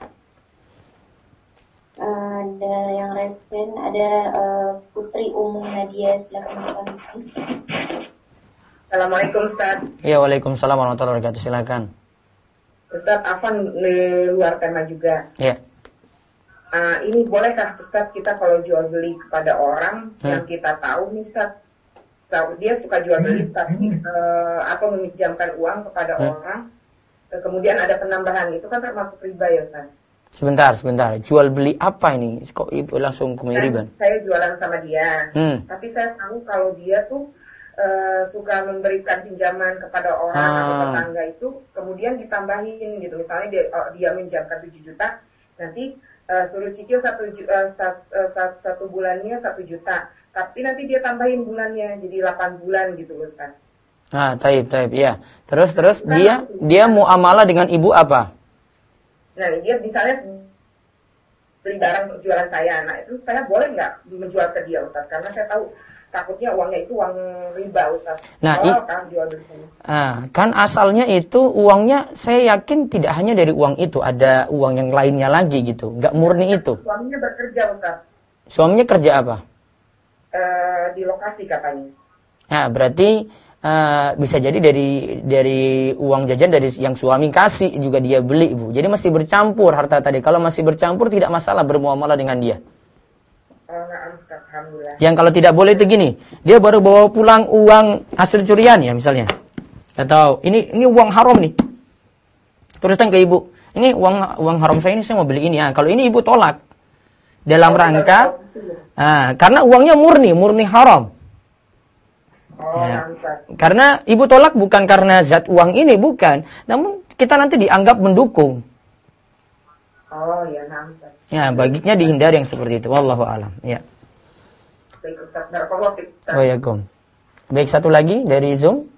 Dari yang Resten ada Putri Ummu Nadia, silakan. Assalamualaikum Ustaz. Iya, waalaikumsalam warahmatullahi wabarakatuh. Silakan. Ustaz, Afan luar tema juga. Iya. Ini bolehkah Ustaz kita kalau jual beli kepada orang yang kita tahu nih Ustaz, dia suka jual beli tapi atau meminjamkan uang kepada orang, kemudian ada penambahan, itu kan termasuk riba ya Ustaz? Sebentar. Jual beli apa ini? Kok ibu langsung kemiriban? Saya jualan sama dia. Tapi saya tahu kalau dia tuh suka memberikan pinjaman kepada orang atau tetangga itu, kemudian ditambahin gitu. Misalnya dia minjamkan 7 juta, nanti suruh cicil satu bulannya 1 juta. Tapi nanti dia tambahin bulannya jadi 8 bulan gitu loh, Ustaz. Taib, ya. Terus dia muamalah dengan ibu apa? Nah, dia misalnya beli barang untuk jualan saya. Nah, itu saya boleh nggak menjual ke dia, Ustaz? Karena saya tahu takutnya uangnya itu uang riba, Ustaz. Nah, kan jual beli. Kan asalnya itu uangnya saya yakin tidak hanya dari uang itu, ada uang yang lainnya lagi gitu. Nggak murni itu. Suaminya bekerja, Ustaz. Suaminya kerja apa? Di lokasi katanya. Nah, berarti bisa jadi dari uang jajan dari yang suami kasih juga dia beli, Bu. Jadi masih bercampur harta tadi. Kalau masih bercampur tidak masalah bermuamalah dengan dia. Alhamdulillah. Yang kalau tidak boleh itu gini, dia baru bawa pulang uang hasil curian ya misalnya. Atau ini uang haram nih. Terus datang ke ibu, ini uang haram saya ini saya mau beli ini. Kalau ini ibu tolak. Dalam rangka karena uangnya murni haram. Karena ibu tolak bukan karena zat uang ini, bukan. Namun kita nanti dianggap mendukung. Ya, baiknya dihindari yang seperti itu. Wallahu a'lam. Ya. Waalaikumsalam. Baik, satu lagi dari Zoom.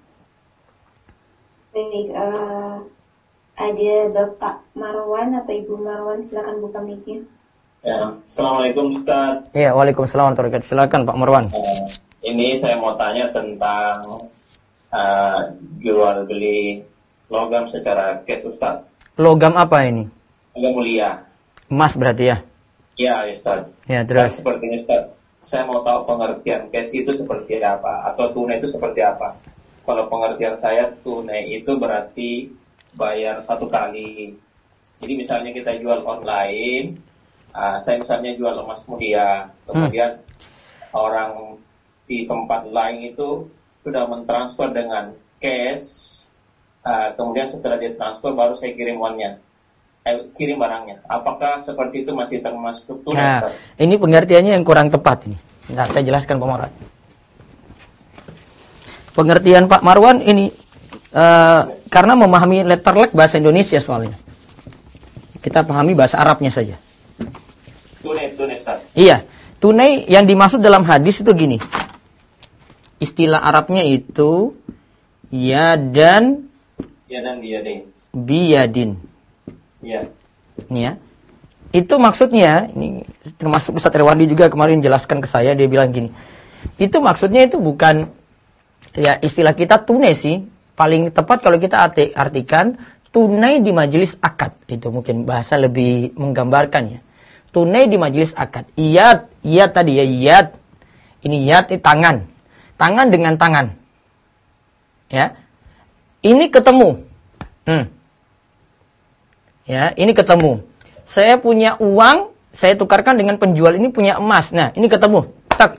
Baik, ada Bapak Marwan atau Ibu Marwan, silakan buka mic-nya. Ya, Assalamualaikum Ustaz. Ya, waalaikumsalam warahmatullahi wabarakatuh. Silakan Pak Marwan. Ini saya mau tanya tentang jual beli logam secara cash, Ustaz. Logam apa ini? Logam mulia. Emas berarti ya? Iya, Ustaz. Ya, terus. Seperti ini, Ustaz. Saya mau tahu pengertian cash itu seperti apa, atau tunai itu seperti apa. Kalau pengertian saya, tunai itu berarti bayar satu kali. Jadi misalnya kita jual online, saya misalnya jual emas mulia, kemudian orang di tempat lain itu sudah mentransfer dengan cash, kemudian setelah dia transfer baru saya kirim uangnya, kirim barangnya. Apakah seperti itu masih termasuk tunai? Nah, ini pengertiannya yang kurang tepat ini. Nah, saya jelaskan Pak Marwan. Pengertian Pak Marwan ini karena memahami letterlek bahasa Indonesia soalnya. Kita pahami bahasa Arabnya saja. Tunai, Ustaz. Iya, tunai yang dimaksud dalam hadis itu gini. Istilah Arabnya itu yadan biyadin. Iya. Ini ya. Itu maksudnya, ini termasuk Ustaz Irwandi juga kemarin jelaskan ke saya, dia bilang gini. Itu maksudnya itu bukan ya istilah kita tunai sih. Paling tepat kalau kita artikan tunai di majelis akad. Itu mungkin bahasa lebih menggambarkannya. Tunai di majelis akad. Iyad tadi ya, iyad. Ini iyad itu tangan. Tangan dengan tangan. Ya. Ini ketemu. Ya, ini ketemu. Saya punya uang, saya tukarkan dengan penjual ini punya emas. Nah, ini ketemu. Tak.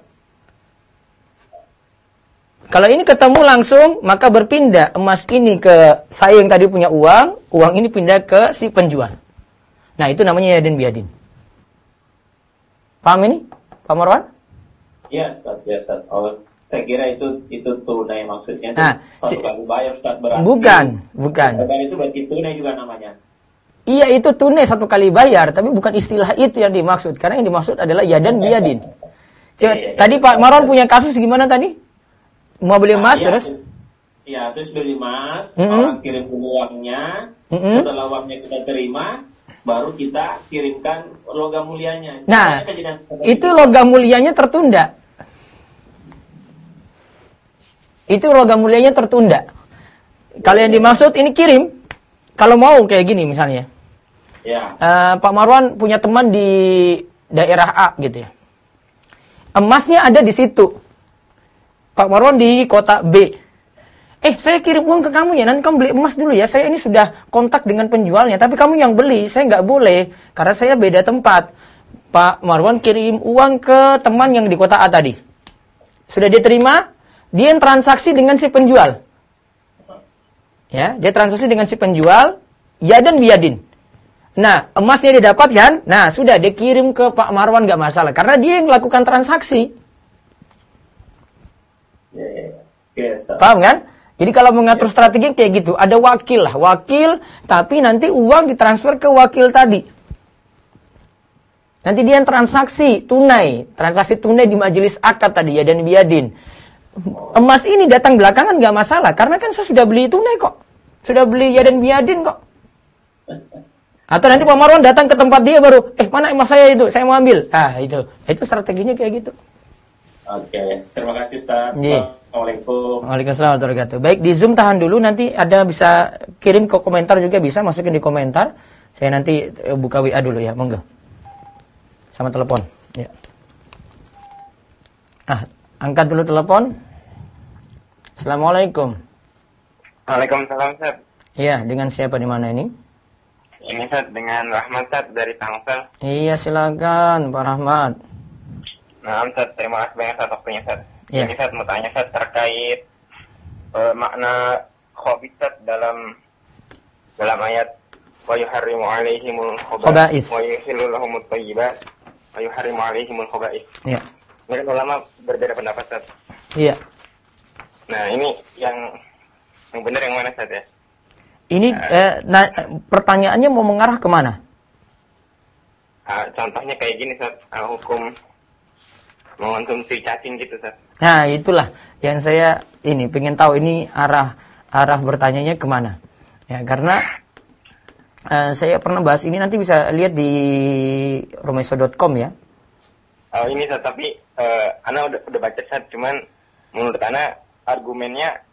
Kalau ini ketemu langsung, maka berpindah emas ini ke saya yang tadi punya uang ini pindah ke si penjual. Nah, itu namanya yadin biyadin. Paham ini, Pak Marwan? Iya, Ustaz. Oh, saya kira itu tunai maksudnya. Satu kali bayar, Ustaz, berarti. Bukan. Bukan itu berarti tunai juga namanya. Iya, itu tunai satu kali bayar, tapi bukan istilah itu yang dimaksud. Karena yang dimaksud adalah yadan biyadin. Tadi Pak Marwan punya kasus gimana tadi? Mau beli emas terus? Iya, terus beli emas, orang kirim uangnya, setelah uangnya kita terima, baru kita kirimkan logam mulianya. Nah, itu logam mulianya tertunda. Itu logam mulianya tertunda. Kalau yang dimaksud ini kirim. Kalau mau kayak gini misalnya. Ya. Pak Marwan punya teman di daerah A gitu ya. Emasnya ada di situ. Pak Marwan di kota B. Saya kirim uang ke kamu ya, nanti kamu beli emas dulu ya. Saya ini sudah kontak dengan penjualnya, tapi kamu yang beli, saya nggak boleh. Karena saya beda tempat. Pak Marwan kirim uang ke teman yang di kota A tadi. Sudah diterima, dia yang transaksi dengan si penjual. Ya, dia transaksi dengan si penjual, yadan biyadin. Nah, emasnya dia dapat kan? Nah, sudah dia kirim ke Pak Marwan nggak masalah karena dia yang melakukan transaksi. Paham kan? Jadi kalau mengatur strategi kayak gitu, ada wakil lah, wakil, tapi nanti uang ditransfer ke wakil tadi. Nanti dia yang transaksi tunai di majelis akad tadi ya dan biadin. Emas ini datang belakangan nggak masalah, karena kan saya sudah beli tunai kok, sudah beli ya dan biadin kok. Atau nanti Pak Marwan datang ke tempat dia baru, mana emas saya itu, saya mau ambil. Itu strateginya kayak gitu. Oke, terima kasih Ustaz. Assalamualaikum. Waalaikumsalam warahmatullahi wabarakatuh. Baik, di Zoom tahan dulu, nanti ada bisa kirim ke komentar juga bisa, masukin di komentar. Saya nanti buka WA dulu ya, monggo. Sama telepon. Ya. Angkat dulu telepon. Assalamualaikum. Waalaikumsalam Ustaz. Iya, dengan siapa di mana ini? Ini Ustaz dengan Rahmat Ustaz dari Tangsel. Iya, silakan Pak Rahmat. Nah, Ustaz, terima kasih banyak Ustaz waktunya Ustaz. Ya. Ini Ustaz mau tanya Ustaz terkait makna khabith Ustaz dalam ayat wa yuharrimu 'alaihimul khaba'ith wa yuhillu lahumut thayyibat wa yuharrimu 'alaihimul khaba'ith. Iya. Ini kan ulama berbeda pendapat Ustaz. Iya. Nah, ini yang benar yang mana Ustaz ya? Ini pertanyaannya mau mengarah kemana? Contohnya kayak gini Ustaz, hukum mengonsumsi cacing gitu Ustaz. Nah, itulah yang saya pengen tahu ini arah bertanyanya kemana. Ya, karena saya pernah bahas ini, nanti bisa lihat di romeso.com ya. Ini Ustaz, tapi Ana udah baca Ustaz, cuman menurut Ana argumennya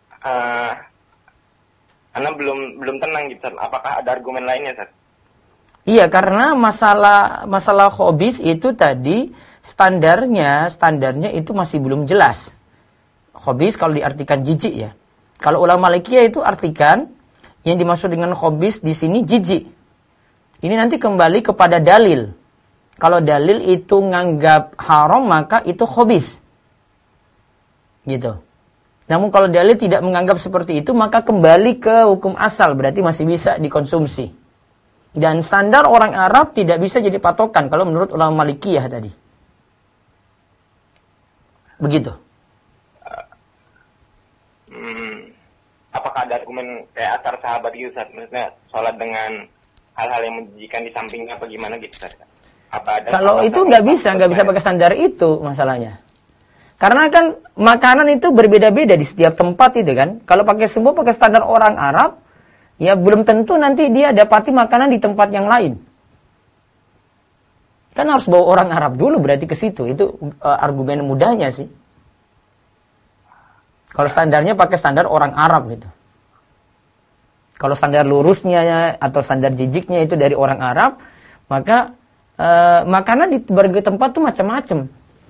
Ana belum tenang gitu Ustaz. Apakah ada argumen lainnya Ustaz? Iya, karena masalah khabith itu tadi standarnya itu masih belum jelas. Khabith kalau diartikan jijik ya. Kalau ulama Malikiyah itu artikan yang dimaksud dengan khabith di sini jijik. Ini nanti kembali kepada dalil. Kalau dalil itu nganggap haram maka itu khabith. Gitu. Namun kalau dalil tidak menganggap seperti itu maka kembali ke hukum asal, berarti masih bisa dikonsumsi. Dan standar orang Arab tidak bisa jadi patokan kalau menurut ulama Malikiyah tadi. Begitu. Apakah ada argumen kayak asar sahabat gitu Ustaz? Maksudnya sholat dengan hal-hal yang menjijikan di sampingnya apa gimana gitu Ustaz? Kalau itu nggak bisa pakai standar itu masalahnya. Karena kan makanan itu berbeda-beda di setiap tempat itu kan. Kalau semua pakai standar orang Arab, ya belum tentu nanti dia dapati makanan di tempat yang lain. Kan harus bawa orang Arab dulu berarti ke situ. Itu argumen mudahnya sih. Kalau standarnya pakai standar orang Arab gitu. Kalau standar lurusnya atau standar jijiknya itu dari orang Arab, maka makanan di berbagai tempat tuh macam-macam.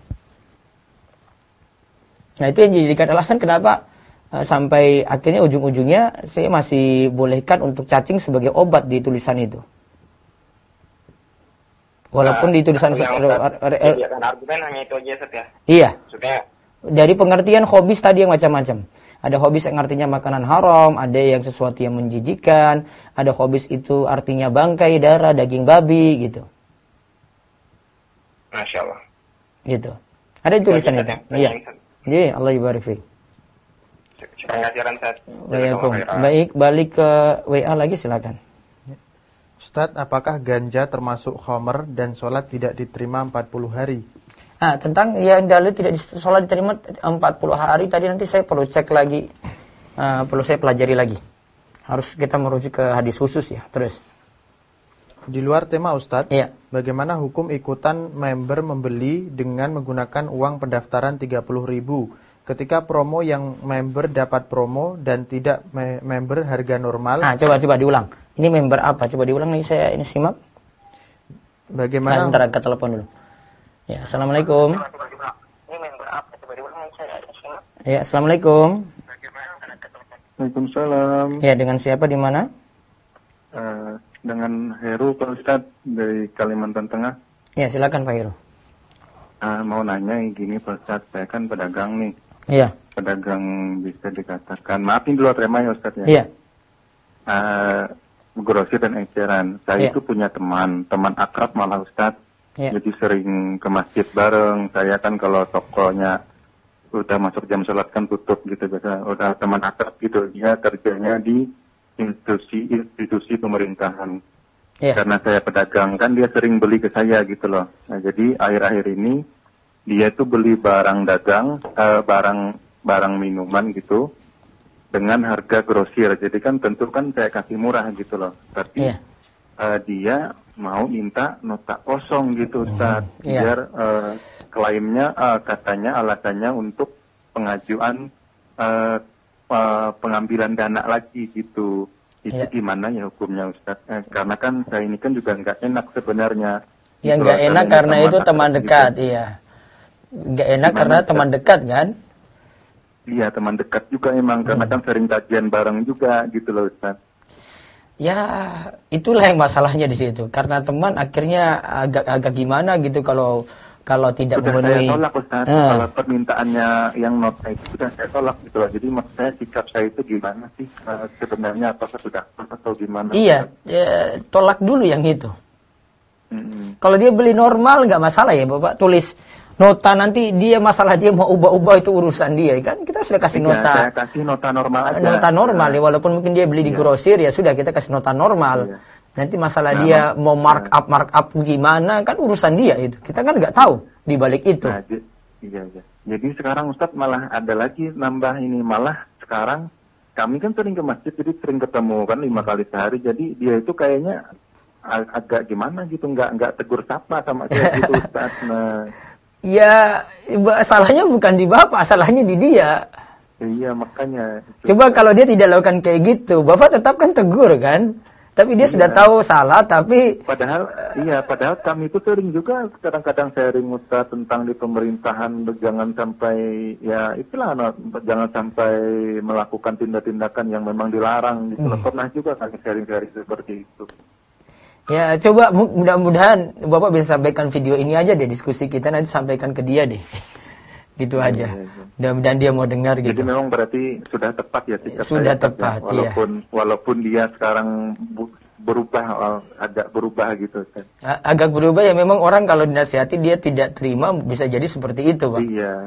Nah, itu yang dijadikan alasan kenapa sampai akhirnya ujung-ujungnya saya masih bolehkan untuk cacing sebagai obat di tulisan itu. Walaupun di tulisan argumen hanya itu aja Ustaz ya. Iya. Maksudnya dari pengertian khabith tadi yang macam-macam. Ada khabith yang artinya makanan haram, ada yang sesuatu yang menjijikan, ada khabith itu artinya bangkai, darah, daging babi gitu. Masya Allah. Gitu. Ada di tulisan itu. Iya. Iya, Allah ibarik fiik. Baik, balik ke WA lagi silakan. Ustadz, apakah ganja termasuk khamr dan sholat tidak diterima 40 hari? Tentang yang dalil tidak sholat diterima 40 hari tadi nanti saya perlu cek lagi, perlu saya pelajari lagi. Harus kita merujuk ke hadis khusus ya. Terus. Di luar tema Ustadz, iya. Bagaimana hukum ikutan member membeli dengan menggunakan uang pendaftaran 30.000 ketika promo yang member dapat promo dan tidak member harga normal? Coba diulang. Ini member apa? Coba diulang nih, saya ini simak. Bagaimana? Sebentar, angkat telepon dulu. Ya, assalamualaikum. Ini member apa? Coba diulang nih, saya simak. Ya, assalamualaikum. Waalaikumsalam. Ya, dengan siapa di mana? Dengan Heru Pak Ustadz dari Kalimantan Tengah. Ya, silakan Pak Heru. Mau nanya gini Pak Ustadz, saya kan pedagang nih. Iya. Pedagang bisa dikatakan, maafin dulu tema ya Ustadz ya. Iya. grosir dan eceran. Saya itu punya teman akrab malah Ustadz. Jadi sering ke masjid bareng. Saya kan kalau tokonya udah masuk jam sholat kan tutup gitu biasa. Udah teman akrab gitu. Dia kerjanya di institusi pemerintahan. Karena saya pedagang kan dia sering beli ke saya gitu loh. Nah, jadi akhir-akhir ini dia tuh beli barang dagang, barang minuman gitu dengan harga grosir. Jadi kan tentu kan saya kasih murah gitu loh. Tapi dia mau minta nota kosong gitu Ustaz. Biar klaimnya katanya alasannya untuk pengajuan pengambilan dana lagi gitu. Itu gimana ya hukumnya Ustaz? Karena kan saya ini kan juga nggak enak sebenarnya. Ya nggak enak karena itu teman dekat, gitu. Nggak enak karena teman dekat kan? Iya teman dekat juga emang karena kan sering kajian bareng juga gitu loh Ustaz. Ya itulah yang masalahnya di situ. Karena teman akhirnya agak gimana gitu kalau tidak sudah memenuhi. Saya tolak Ustaz. Kalau permintaannya yang nota itu sudah saya tolak gitu loh. Jadi maksud saya sikap saya itu gimana sih sebenarnya, apakah sudah atau gimana? Iya, tolak dulu yang itu. Kalau dia beli normal nggak masalah ya Bapak, tulis nota, nanti dia masalah dia mau ubah-ubah itu urusan dia kan. Kita sudah kasih nota. Saya kasih nota normal aja. Nota normal ya, walaupun mungkin dia beli di grosir ya sudah kita kasih nota normal. Nanti masalah dia mau markup gimana kan urusan dia itu. Kita kan nggak tahu di balik itu. Nah, iya. Jadi sekarang Ustadz malah ada lagi nambah ini, malah sekarang kami kan sering ke masjid jadi sering ketemu kan 5 kali sehari. Jadi dia itu kayaknya agak gimana gitu, nggak tegur sapa sama saya gitu Ustadz. Nah. Ya, salahnya bukan di Bapak, salahnya di dia. Iya, makanya. Coba kalau dia tidak lakukan kayak gitu, Bapak tetap kan tegur kan? Tapi dia sudah tahu salah, tapi... Padahal kami itu sering juga kadang-kadang sharing Ustaz tentang di pemerintahan, jangan sampai, ya itulah, jangan sampai melakukan tindak-tindakan yang memang dilarang. Gitu. Pernah juga kami sharing-sharing seperti itu. Ya, coba mudah-mudahan Bapak bisa sampaikan video ini aja deh, diskusi kita nanti sampaikan ke dia deh. Gitu aja. Dan dia mau dengar gitu. Jadi memang berarti sudah tepat ya sikap sudah saya. Tepat, ya. Walaupun dia sekarang agak berubah gitu kan. Agak berubah ya, memang orang kalau dinasihati dia tidak terima, bisa jadi seperti itu, Pak. Iya.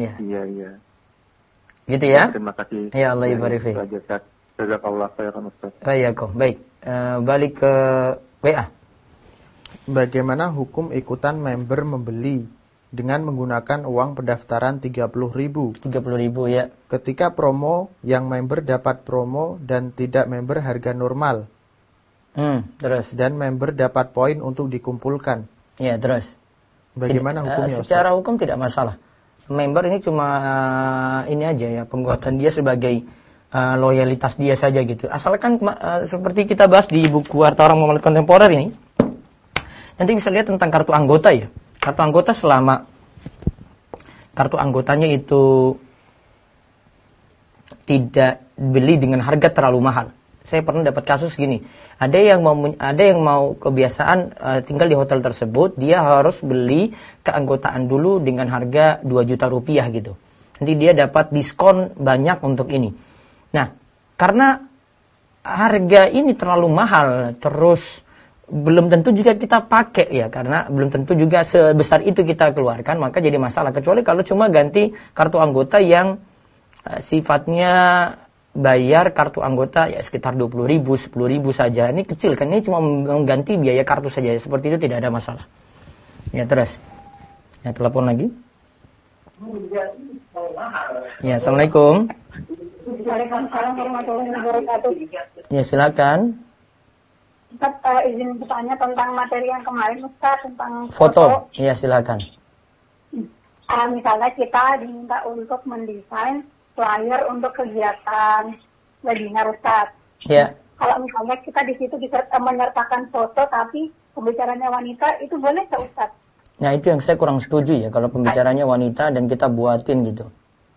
Gitu ya? Terima kasih. Ya Allah ibarik fiik. Jazakallah khairan Ustaz. Baik. Balik ke WA. Bagaimana hukum ikutan member membeli dengan menggunakan uang pendaftaran 30.000? 30.000 ya. Ketika promo, yang member dapat promo dan tidak member harga normal. Terus. Dan member dapat poin untuk dikumpulkan. Ya, terus. Bagaimana hukumnya? Secara hukum tidak masalah. Member ini cuma ini aja ya, penguatan dia sebagai loyalitas dia saja gitu. Asalkan seperti kita bahas di buku Harta Orang Muhammad Kontemporer ini, nanti bisa lihat tentang kartu anggota ya. Kartu anggota selama kartu anggotanya itu tidak beli dengan harga terlalu mahal. Saya pernah dapat kasus gini. Ada yang mau kebiasaan tinggal di hotel tersebut, dia harus beli keanggotaan dulu dengan harga 2 juta rupiah gitu. Nanti dia dapat diskon banyak untuk ini. Nah, karena harga ini terlalu mahal, terus belum tentu juga kita pakai ya, karena belum tentu juga sebesar itu kita keluarkan, maka jadi masalah. Kecuali kalau cuma ganti kartu anggota yang sifatnya bayar kartu anggota ya sekitar 20.000, 10.000 saja. Ini kecil kan, ini cuma mengganti biaya kartu saja. Seperti itu tidak ada masalah. Ya terus. Ya telepon lagi. Ya, Assalamualaikum. Waalaikumsalam warahmatullahi wabarakatuh. Ya silakan. Ustaz, izin bertanya tentang materi yang kemarin Ustaz tentang foto. Iya silakan. Misalnya kita diminta untuk mendesain flyer untuk kegiatan webinar Ustaz. Iya. Kalau misalnya kita di situ menyertakan foto tapi pembicaranya wanita, itu boleh nggak Ustaz? Nah itu yang saya kurang setuju ya, kalau pembicaranya wanita dan kita buatin gitu.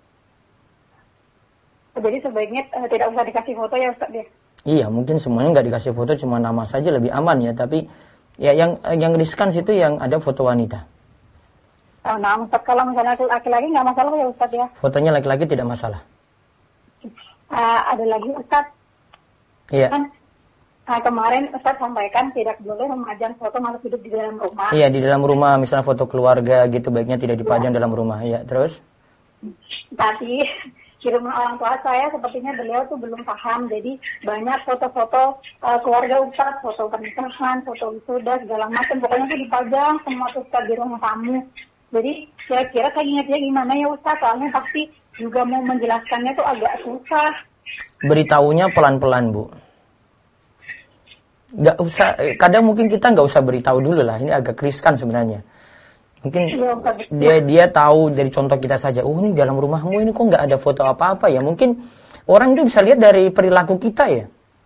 Jadi sebaiknya tidak usah dikasih foto ya Ustaz ya? Iya, mungkin semuanya nggak dikasih foto, cuma nama saja lebih aman ya. Tapi ya yang riskan situ yang ada foto wanita. Nah, Ustaz, kalau misalnya laki-laki nggak masalah ya Ustaz ya? Fotonya laki-laki tidak masalah. Ada lagi Ustaz. Iya. Kan Kemarin Ustaz sampaikan tidak boleh memajang foto makhluk hidup di dalam rumah. Iya, di dalam rumah, misalnya foto keluarga gitu, baiknya tidak dipajang dalam rumah. Ya, terus? Tapi di rumah orang tua saya sepertinya beliau tuh belum paham. Jadi banyak foto-foto keluarga Ustaz, foto pernikahan, foto wisuda, segala macam. Pokoknya tuh dipajang semua Ustaz di ruang tamu. Jadi saya kira kayak ingatnya gimana ya Ustaz, soalnya pasti juga mau menjelaskannya tuh agak susah. Beritahunya pelan-pelan, Bu. Nggak usah, kadang mungkin kita nggak usah beritahu dulu lah, ini agak riskan sebenarnya. Mungkin dia tahu dari contoh kita saja, oh ini dalam rumahmu ini kok nggak ada foto apa-apa ya. Mungkin orang itu bisa lihat dari perilaku kita ya.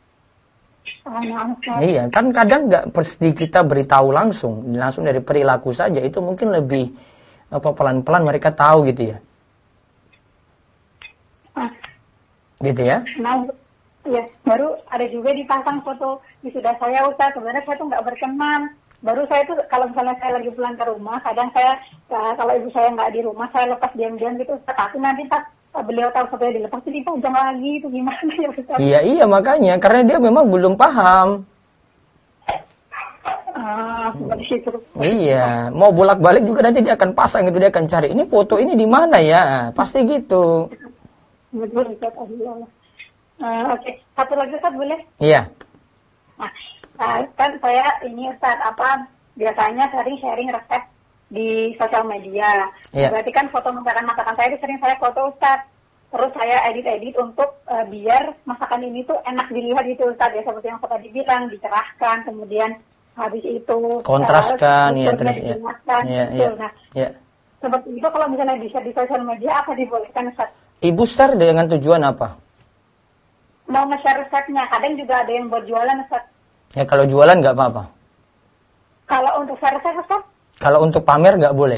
Iya, kan kadang nggak pasti kita beritahu langsung dari perilaku saja, itu mungkin lebih pelan-pelan mereka tahu gitu ya. Gitu ya. Iya, baru ada juga dipasang foto wisuda saya Ustaz. Sebenarnya saya tuh nggak berkenan. Baru saya tuh kalau misalnya saya lagi pulang ke rumah, kadang saya kalau ibu saya nggak di rumah, saya lepas diam-diam gitu Ustaz. Tapi nanti pas beliau tahu fotonya dilepas, itu dipajang lagi, itu gimana ya Ustaz? Iya makanya karena dia memang belum paham. Iya, mau bolak-balik juga nanti dia akan pasang itu, dia akan cari ini foto ini di mana ya, pasti gitu. Betul Ustaz, Oke, satu lagi Ustaz boleh? Iya. Nah, kan saya ini Ustaz biasanya sering sharing resep di sosial media. Iya. Berarti kan foto masakan saya itu sering saya foto Ustaz. Terus saya edit untuk biar masakan ini tuh enak dilihat gitu Ustaz ya, seperti yang tadi dibilang, dicerahkan, kemudian habis itu kontraskan ya terus ya. Nah, seperti itu kalau misalnya di sosial media apa dibolehkan Ustaz? Ibu share dengan tujuan apa? Mau nge-share resepnya, kadang juga ada yang buat jualan Ustaz. Ya kalau jualan nggak apa-apa. Kalau untuk share resep Ustaz? Kalau untuk pamer nggak boleh.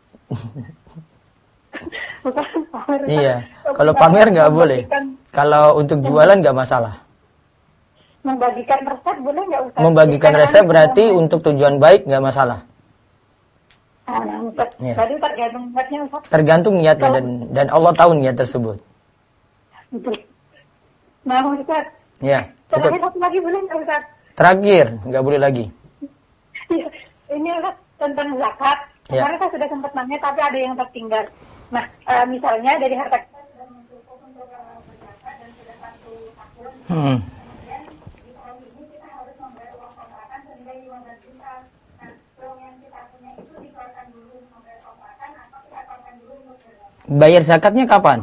Iya, kalau pamer nggak boleh. Kalau untuk jualan nggak masalah. Membagikan resep boleh nggak Ustaz? Membagikan resep berarti untuk tujuan baik nggak masalah. Ya. Berarti tergantung niatnya Ustaz? Tergantung niatnya dan Allah tahu niat tersebut. Betul. Nah Ustaz, ya, terakhir satu lagi boleh nggak Ustaz? Terakhir, nggak boleh lagi. Ya, ini Ustaz tentang zakat. Kemarin saya sudah sempat nanya tapi ada yang tertinggal. Nah, misalnya dari harta kita sudah mencukup untuk berzakat dan sudah 1 tahun. Kemudian di tahun ini kita harus membayar uang kontrakan senilai 15 juta. Nah, uang yang kita punya itu dikeluarkan dulu membayar kontrakan atau kita keluarkan dulu untuk berzakat? Bayar zakatnya kapan?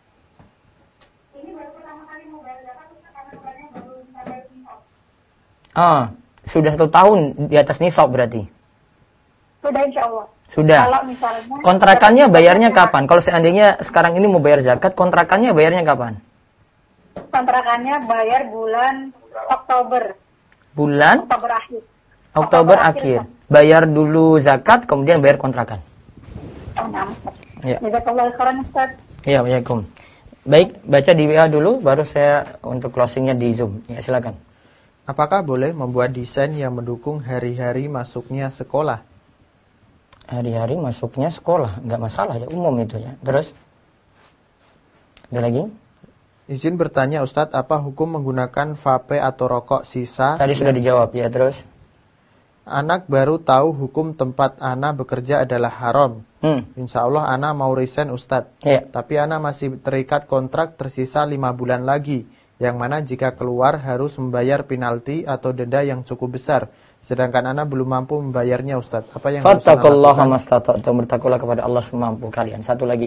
Sudah 1 tahun di atas nisab berarti? Sudah insya Allah. Sudah. Kalau misalnya kontrakannya bayarnya kapan? Kalau seandainya sekarang ini mau bayar zakat, kontrakannya bayarnya kapan? Kontrakannya bayar bulan Oktober. Bulan? Oktober akhir. Oktober akhir. Bayar dulu zakat, kemudian bayar kontrakan. Ya. Jazakallahu khairan Ustaz. Iya, waalaikumsalam. Baik, baca di WA dulu, baru saya untuk closingnya di Zoom. Ya, silakan. Apakah boleh membuat desain yang mendukung hari-hari masuknya sekolah? Hari-hari masuknya sekolah, nggak masalah ya, umum itu ya. Terus? Ada lagi? Izin bertanya Ustadz, apa hukum menggunakan vape atau rokok sisa? Tadi sudah dijawab ya, terus? Anak baru tahu hukum tempat Ana bekerja adalah haram. Insya Allah Ana mau resign Ustadz. Ya. Tapi Ana masih terikat kontrak tersisa 5 bulan lagi. Yang mana jika keluar harus membayar penalti atau denda yang cukup besar. Sedangkan Ana belum mampu membayarnya Ustaz. Apa yang harus Ana lakukan? Fattaqullaha bertakwalah kepada Allah semampu kalian. Satu lagi.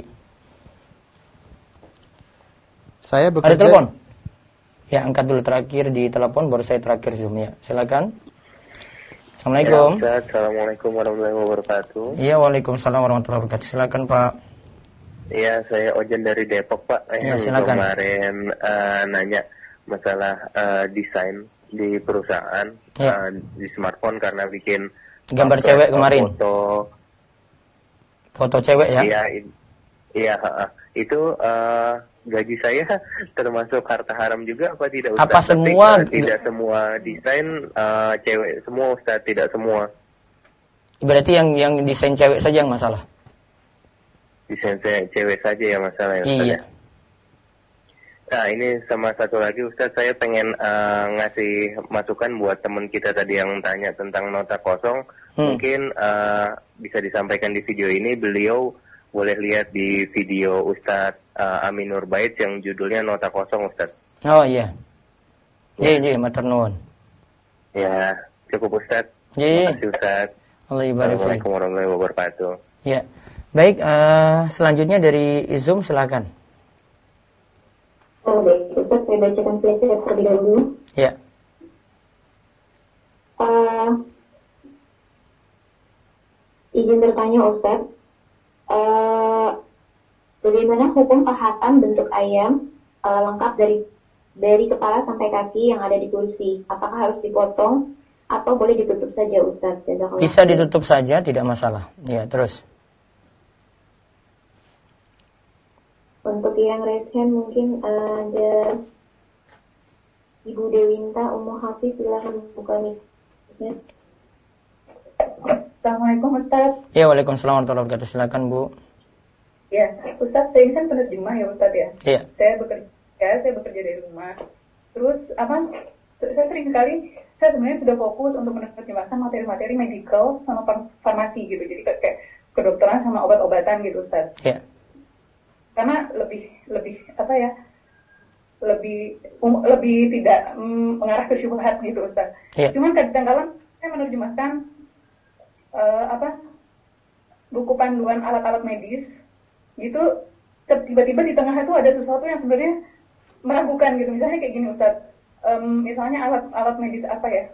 Saya bekerja. Ada telepon? Ya, angkat dulu terakhir di telepon, baru saya terakhir Zoom ya. Silakan. Assalamualaikum. Ya, Assalamualaikum warahmatullahi wabarakatuh. Iya, waalaikumsalam warahmatullahi wabarakatuh. Silakan Pak. Iya, saya Ojen dari Depok Pak. Ya, silakan. Kemarin nanya masalah desain di perusahaan di smartphone karena bikin gambar cewek kemarin. Foto cewek ya? Iya. Itu gaji saya termasuk harta haram juga apa tidak Ustaz? Apa semua? Tidak semua desain cewek semua Ustaz, tidak semua. Berarti yang desain cewek saja yang masalah? Desain cewek saja ya masalah ya Ustaz. Iya. Nah, ini sama satu lagi Ustadz, saya pengen ngasih masukan buat teman kita tadi yang tanya tentang nota kosong. Mungkin bisa disampaikan di video ini, beliau boleh lihat di video Ustadz Amin Nurbait yang judulnya Nota Kosong, Ustadz. Oh iya. Iya, matur nuwun. Ya, cukup Ustadz. Terima kasih Ustadz. Assalamualaikum warahmatullahi wabarakatuh. Ya, baik. Selanjutnya dari Izum, silakan. Baik, Ustaz, saya bacakan flashback terlebih dahulu. Ya. Izin bertanya, Ustaz, bagaimana hukum pahatan bentuk ayam lengkap dari kepala sampai kaki yang ada di kursi? Apakah harus dipotong atau boleh ditutup saja, Ustaz? Bisa ditutup saja, tidak masalah. Ya, terus. Untuk yang raise hand mungkin ada Ibu Dewinta Ummu Hafiz, silahkan buka mic-nya. Assalamualaikum Ustaz. Ya, waalaikumsalam warahmatullahi wabarakatuh. Silakan Bu. Ya, Ustaz, saya ini kan penerjemah ya Ustaz ya. Iya. Saya bekerja dari rumah. Terus saya sering kali saya sebenarnya sudah fokus untuk menerjemahkan materi-materi medical sama farmasi gitu. Jadi kayak kedokteran sama obat-obatan gitu Ustaz. Iya. Karena lebih tidak mengarah ke syubhat gitu Ustaz. Yeah. Cuman kadang-kadang saya menerjemahkan buku panduan alat-alat medis gitu, tiba-tiba di tengah itu ada sesuatu yang sebenarnya meragukan gitu. Misalnya kayak gini Ustaz, misalnya alat medis apa ya,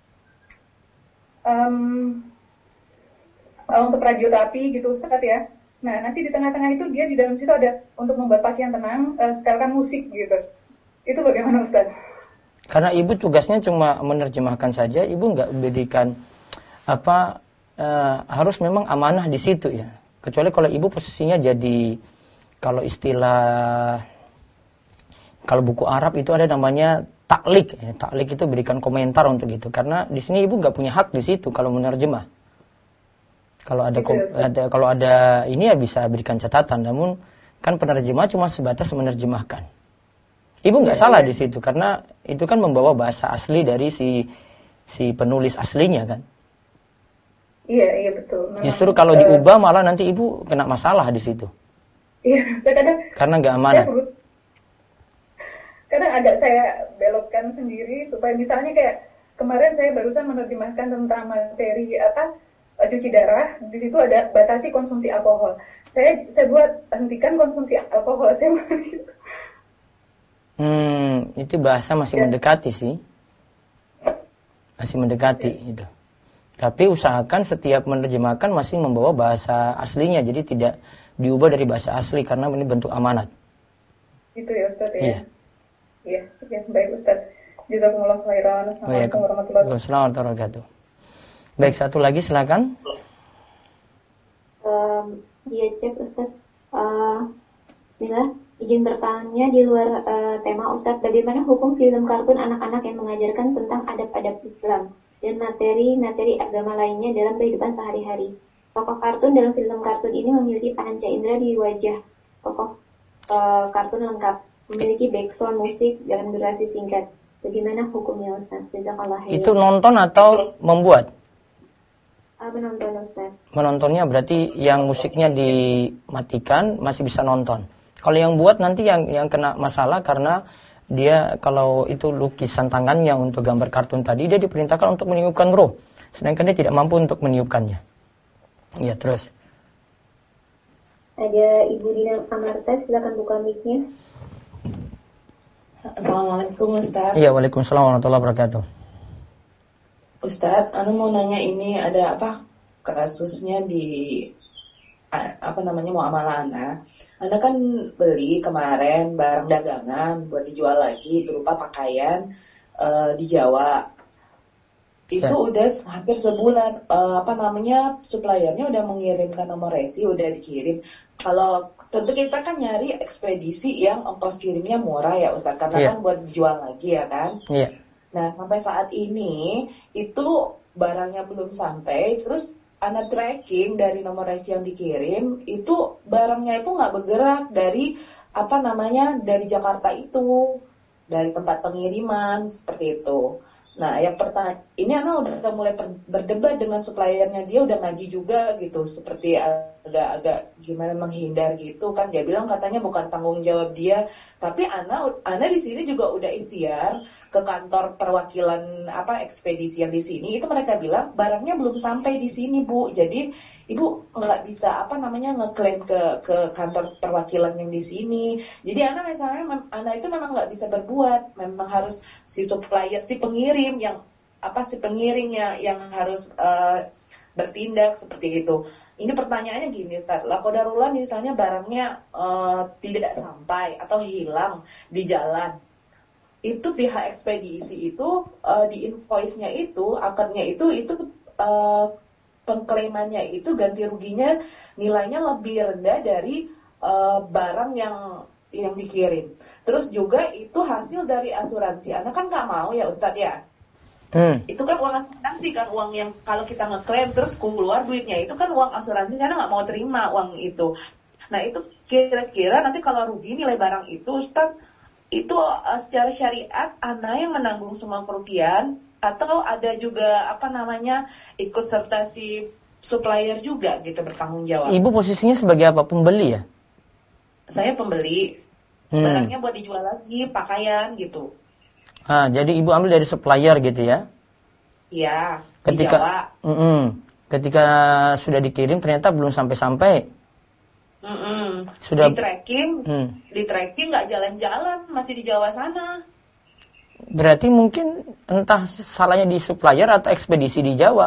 untuk radioterapi gitu Ustaz ya. Nah, nanti di tengah-tengah itu dia di dalam situ ada untuk membuat pasien tenang, setelkan musik gitu. Itu bagaimana Ustaz? Karena ibu tugasnya cuma menerjemahkan saja, ibu nggak berikan harus memang amanah di situ ya. Kecuali kalau ibu posisinya jadi, kalau buku Arab itu ada namanya taklik. Ya. Taklik itu berikan komentar untuk itu. Karena di sini ibu nggak punya hak di situ kalau menerjemah. Kalau ada ini ya bisa berikan catatan, namun kan penerjemah cuma sebatas menerjemahkan. Ibu nggak salah di situ karena itu kan membawa bahasa asli dari si penulis aslinya kan. Iya betul. Memang, justru kalau diubah malah nanti ibu kena masalah di situ. Iya, saya karena nggak amanah. Kadang agak saya belokkan sendiri supaya misalnya kayak kemarin saya barusan menerjemahkan tentang materi cuci darah, di situ ada batasi konsumsi alkohol. Saya buat hentikan konsumsi alkohol. Saya buat gitu. Itu bahasa masih mendekati sih. Masih mendekati itu. Tapi usahakan setiap menerjemahkan masih membawa bahasa aslinya, jadi tidak diubah dari bahasa asli karena ini bentuk amanat. Gitu ya Ustaz ya. Iya, baik Ustaz. Jazakumullah khairan. Assalamualaikum warahmatullahi wabarakatuh. Baik, satu lagi silakan. Iya, cek Ustaz. Bismillah, izin bertanya di luar tema Ustaz, bagaimana hukum film kartun anak-anak yang mengajarkan tentang adab-adab Islam dan materi-materi agama lainnya dalam kehidupan sehari-hari? Tokoh kartun dalam film kartun ini memiliki panca indera di wajah tokoh kartun lengkap, memiliki background musik dalam durasi singkat. Bagaimana hukumnya Ustaz? Jazakallah khairan. Itu nonton atau membuat? Menonton Ustaz. Menontonnya berarti yang musiknya dimatikan masih bisa nonton. Kalau yang buat nanti yang kena masalah karena dia kalau itu lukisan tangannya untuk gambar kartun tadi dia diperintahkan untuk meniupkan roh, sedangkan dia tidak mampu untuk meniupkannya. Ya, terus. Ada Ibu Dina Amarta, silakan buka mic-nya. Assalamualaikum Ustaz. Iya, waalaikumsalam warahmatullahi wabarakatuh. Ustaz, Anu mau nanya ini ada kasusnya di muamalah Anda kan beli kemarin barang dagangan buat dijual lagi berupa pakaian di Jawa. Itu udah hampir sebulan suppliernya udah mengirimkan nomor resi, udah dikirim. Kalau tentu kita kan nyari ekspedisi yang ongkos kirimnya murah ya Ustaz, karena kan buat dijual lagi ya kan. Nah, sampai saat ini itu barangnya belum sampai, terus Anda tracking dari nomor resi yang dikirim, itu barangnya itu nggak bergerak dari dari Jakarta itu, dari tempat pengiriman seperti itu. Nah, yang ini Ana udah mulai berdebat dengan suppliernya, dia udah ngaji juga gitu, seperti agak gimana menghindar gitu kan. Dia bilang katanya bukan tanggung jawab dia, tapi Ana di sini juga udah ikhtiar ke kantor perwakilan ekspedisi yang di sini. Itu mereka bilang barangnya belum sampai di sini, Bu. Jadi Ibu nggak bisa ngeklaim ke kantor perwakilan yang di sini. Jadi Ana itu memang nggak bisa berbuat, memang harus si supplier, si pengirim yang yang harus bertindak seperti itu. Ini pertanyaannya gini, Lakodarullah misalnya barangnya tidak sampai atau hilang di jalan. Itu pihak ekspedisi itu di invoice-nya itu, akadnya itu pengklaimannya itu ganti ruginya nilainya lebih rendah dari barang yang dikirim. Terus juga itu hasil dari asuransi. Anak kan nggak mau ya Ustadz ya. Itu kan uang asuransi kan, uang yang kalau kita ngeklaim terus keluar duitnya itu kan uang asuransi, karena nggak mau terima uang itu. Nah itu kira-kira nanti kalau rugi nilai barang itu Ustadz, itu secara syariat Ana yang menanggung semua kerugian, atau ada juga ikut serta si supplier juga gitu bertanggung jawab? Ibu posisinya sebagai apa? Pembeli ya? Saya pembeli. Barangnya buat dijual lagi, pakaian gitu. Jadi ibu ambil dari supplier gitu ya? Iya. Ketika sudah dikirim ternyata belum sampai-sampai. Sudah di tracking nggak jalan-jalan, masih di Jawa sana. Berarti mungkin entah salahnya di supplier atau ekspedisi di Jawa.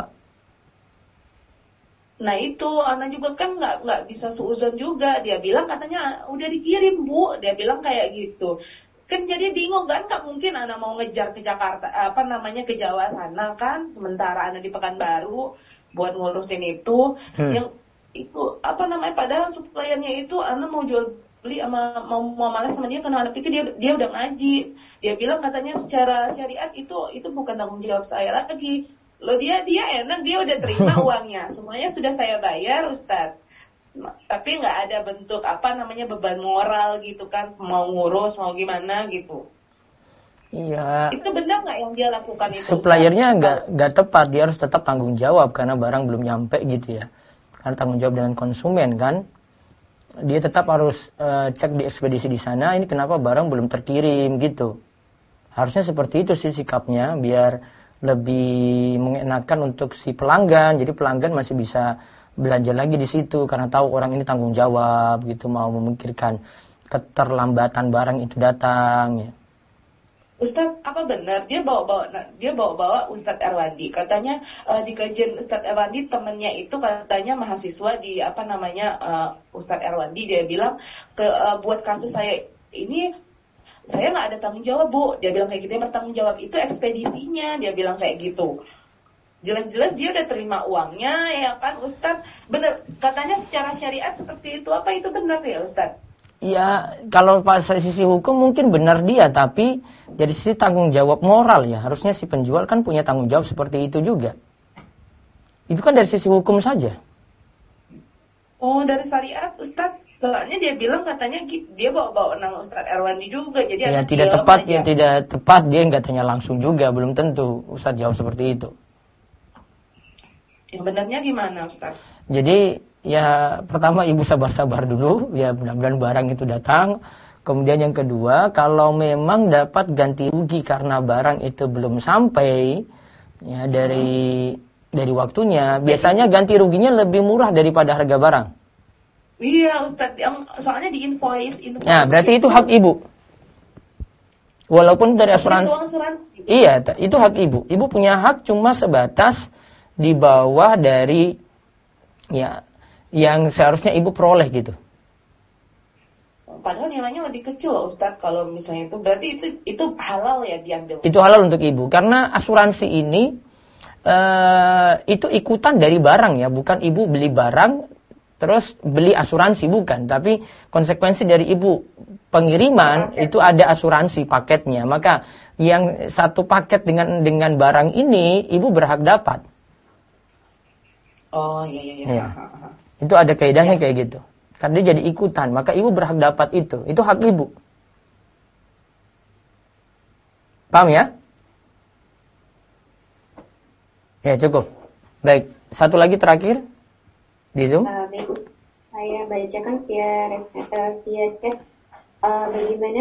Nah itu Ana juga kan nggak bisa suuzon juga. Dia bilang katanya udah dikirim Bu. Dia bilang kayak gitu. Kan jadi bingung kan, nggak mungkin Ana mau ngejar ke Jakarta ke Jawa sana kan. Sementara Ana di Pekanbaru buat ngurusin itu. Yang itu padahal suppliernya itu Ana mau jual beli mau malas sama dia, karena Ana pikir dia udah ngaji. Dia bilang katanya secara syariat itu bukan tanggung jawab saya lagi. Loh dia enak, dia udah terima uangnya, semuanya sudah saya bayar Ustadz. Tapi nggak ada bentuk beban moral gitu kan, mau ngurus mau gimana gitu. Iya. Itu benar nggak yang dia lakukan itu? Suppliernya nggak tepat, dia harus tetap tanggung jawab karena barang belum nyampe gitu ya. Karena tanggung jawab dengan konsumen kan. Dia tetap harus cek di ekspedisi di sana, ini kenapa barang belum terkirim gitu. Harusnya seperti itu sih sikapnya, biar lebih mengenakan untuk si pelanggan. Jadi pelanggan masih bisa belanja lagi di situ karena tahu orang ini tanggung jawab gitu, mau memikirkan keterlambatan barang itu datang ya. Ustadz, apa benar dia bawa Ustadz Erwandi? Katanya di kajian Ustadz Erwandi temennya itu katanya mahasiswa di Ustadz Erwandi, dia bilang buat kasus saya ini saya nggak ada tanggung jawab Bu. Dia bilang kayak gitu, yang bertanggung jawab itu ekspedisinya. Dia bilang kayak gitu. Jelas-jelas dia udah terima uangnya ya kan Ustadz. Bener katanya secara syariat seperti itu, apa itu benar ya Ustadz? Ya, kalau pas sisi hukum mungkin benar dia, tapi dari sisi tanggung jawab moral ya, harusnya si penjual kan punya tanggung jawab seperti itu juga. Itu kan dari sisi hukum saja. Oh, dari syariat Ustadz, soalnya dia bilang katanya dia bawa nama Ustadz Erwandi juga, jadi ya tidak tepat aja. Ya tidak tepat, dia nggak tanya langsung juga, belum tentu Ustadz jawab seperti itu. Yang benarnya gimana Ustadz? Jadi ya pertama ibu sabar-sabar dulu, ya mudah-mudahan barang itu datang. Kemudian yang kedua, kalau memang dapat ganti rugi karena barang itu belum sampai ya dari waktunya, biasanya ganti ruginya lebih murah daripada harga barang. Iya Ustadz, soalnya di invoice. Nah, berarti itu hak ibu. Walaupun dari asuransi. Iya, itu hak ibu. Ibu punya hak cuma sebatas di bawah dari ya yang seharusnya ibu peroleh gitu. Padahal nilainya lebih kecil Ustadz kalau misalnya itu, berarti itu halal ya diambil. Itu halal untuk ibu karena asuransi ini itu ikutan dari barang ya, bukan ibu beli barang terus beli asuransi, bukan, tapi konsekuensi dari ibu pengiriman itu ada asuransi paketnya. Maka yang satu paket dengan barang ini ibu berhak dapat. Oh iya. Itu ada kaidahnya kayak gitu. Karena dia jadi ikutan, maka ibu berhak dapat itu. Itu hak ibu. Paham ya? Ya, cukup. Baik, satu lagi terakhir di Zoom. Baik, saya bacakan via chat. Bagaimana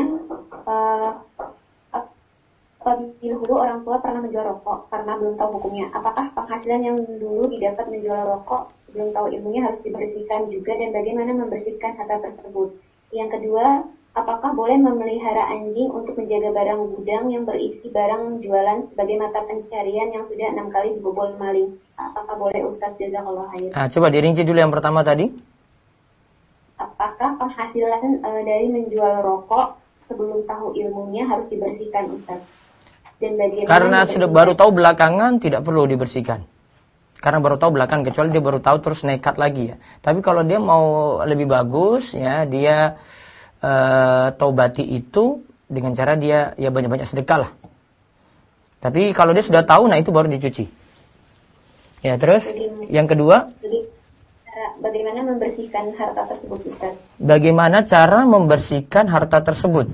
apabila dulu orang tua pernah menjual rokok karena belum tahu hukumnya, apakah penghasilan yang dulu didapat menjual rokok belum tahu ilmunya harus dibersihkan juga, dan bagaimana membersihkan harta tersebut? Yang kedua, apakah boleh memelihara anjing untuk menjaga barang gudang yang berisi barang jualan sebagai mata pencarian yang sudah 6 kali dibobol maling? Apakah boleh, Ustaz? Jazakallah khair. Coba dirinci dulu yang pertama tadi. Apakah penghasilan dari menjual rokok sebelum tahu ilmunya harus dibersihkan, Ustaz? Dan karena sudah baru tahu belakangan tidak perlu dibersihkan. Karena baru tahu belakangan, kecuali dia baru tahu terus nekat lagi ya. Tapi kalau dia mau lebih bagus ya, dia taubati itu dengan cara dia ya banyak-banyak sedekah lah. Tapi kalau dia sudah tahu, nah itu baru dicuci. Ya, terus yang kedua, bagaimana membersihkan harta tersebut, Ustaz? Bagaimana cara membersihkan harta tersebut?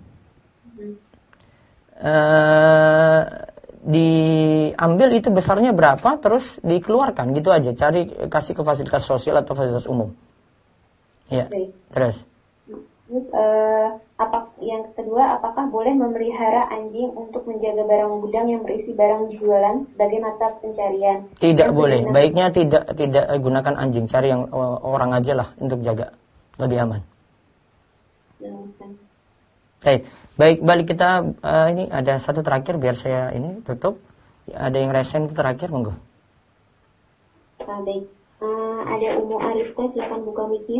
Diambil itu besarnya berapa, terus dikeluarkan gitu aja. Kasih ke fasilitas sosial atau fasilitas umum. Ya. Baik. Terus yang kedua, apakah boleh memelihara anjing untuk menjaga barang gudang yang berisi barang jualan sebagai mata pencarian? Tidak boleh. Baiknya tidak gunakan anjing, cari yang orang aja lah untuk jaga, lebih aman. Baik, balik kita ini ada satu terakhir biar saya ini tutup. Ada yang resen terakhir, monggo. Baik. Ada Umu Arifta, silakan buka mic-nya.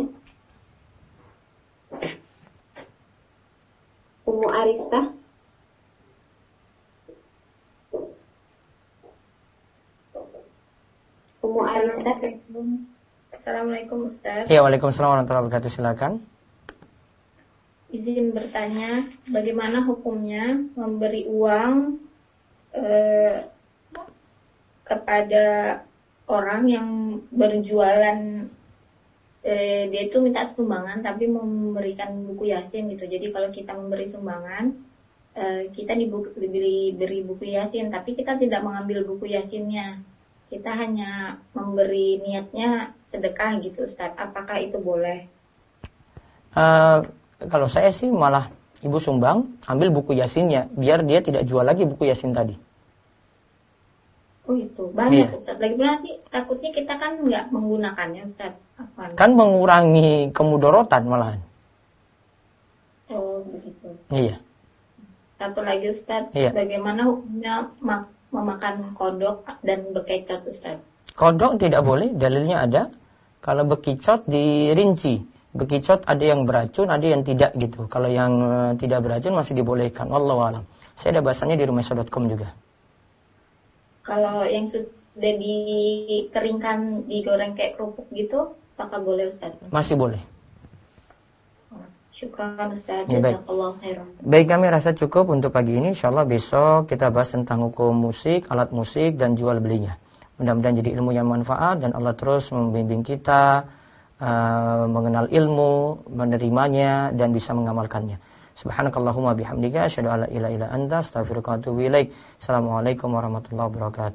Umu Arifta. Umu Arifta. Assalamualaikum, Ustaz. Ya, waalaikumsalam warahmatullahi wabarakatuh. Silakan. Izin bertanya, bagaimana hukumnya memberi uang kepada orang yang berjualan, dia itu minta sumbangan tapi memberikan buku Yasin gitu. Jadi kalau kita memberi sumbangan, kita diberi buku Yasin, tapi kita tidak mengambil buku Yasinnya. Kita hanya memberi niatnya sedekah gitu, Ustaz. Apakah itu boleh? Kalau saya sih malah ibu sumbang, ambil buku Yasinnya, biar dia tidak jual lagi buku Yasin tadi. Oh itu, banyak Ustaz. Lagi nanti takutnya kita kan nggak menggunakannya, Ustaz. Kan mengurangi kemudorotan malahan. Oh begitu. Iya. Satu lagi, Ustaz, bagaimana hukumnya memakan kodok dan bekicot, Ustaz? Kodok tidak boleh, dalilnya ada. Kalau bekicot dirinci. Bekicot ada yang beracun, ada yang tidak gitu. Kalau yang tidak beracun masih dibolehkan. Wallahu a'lam. Saya ada bahasanya di rumahsa.com juga. Kalau yang sudah dikeringkan, digoreng kayak kerupuk gitu, apakah boleh, Ustaz? Masih boleh. Syukran, Ustaz. Ya, baik, kami rasa cukup untuk pagi ini. Insyaallah besok kita bahas tentang hukum musik, alat musik, dan jual belinya. Mudah-mudahan jadi ilmu yang manfaat dan Allah terus membimbing kita mengenal ilmu, menerimanya dan bisa mengamalkannya. Subhanakallahumma bihamdika asyhadu an la ilaha illa anta astaghfiruka wa atubu ilaik. Assalamualaikum warahmatullahi wabarakatuh.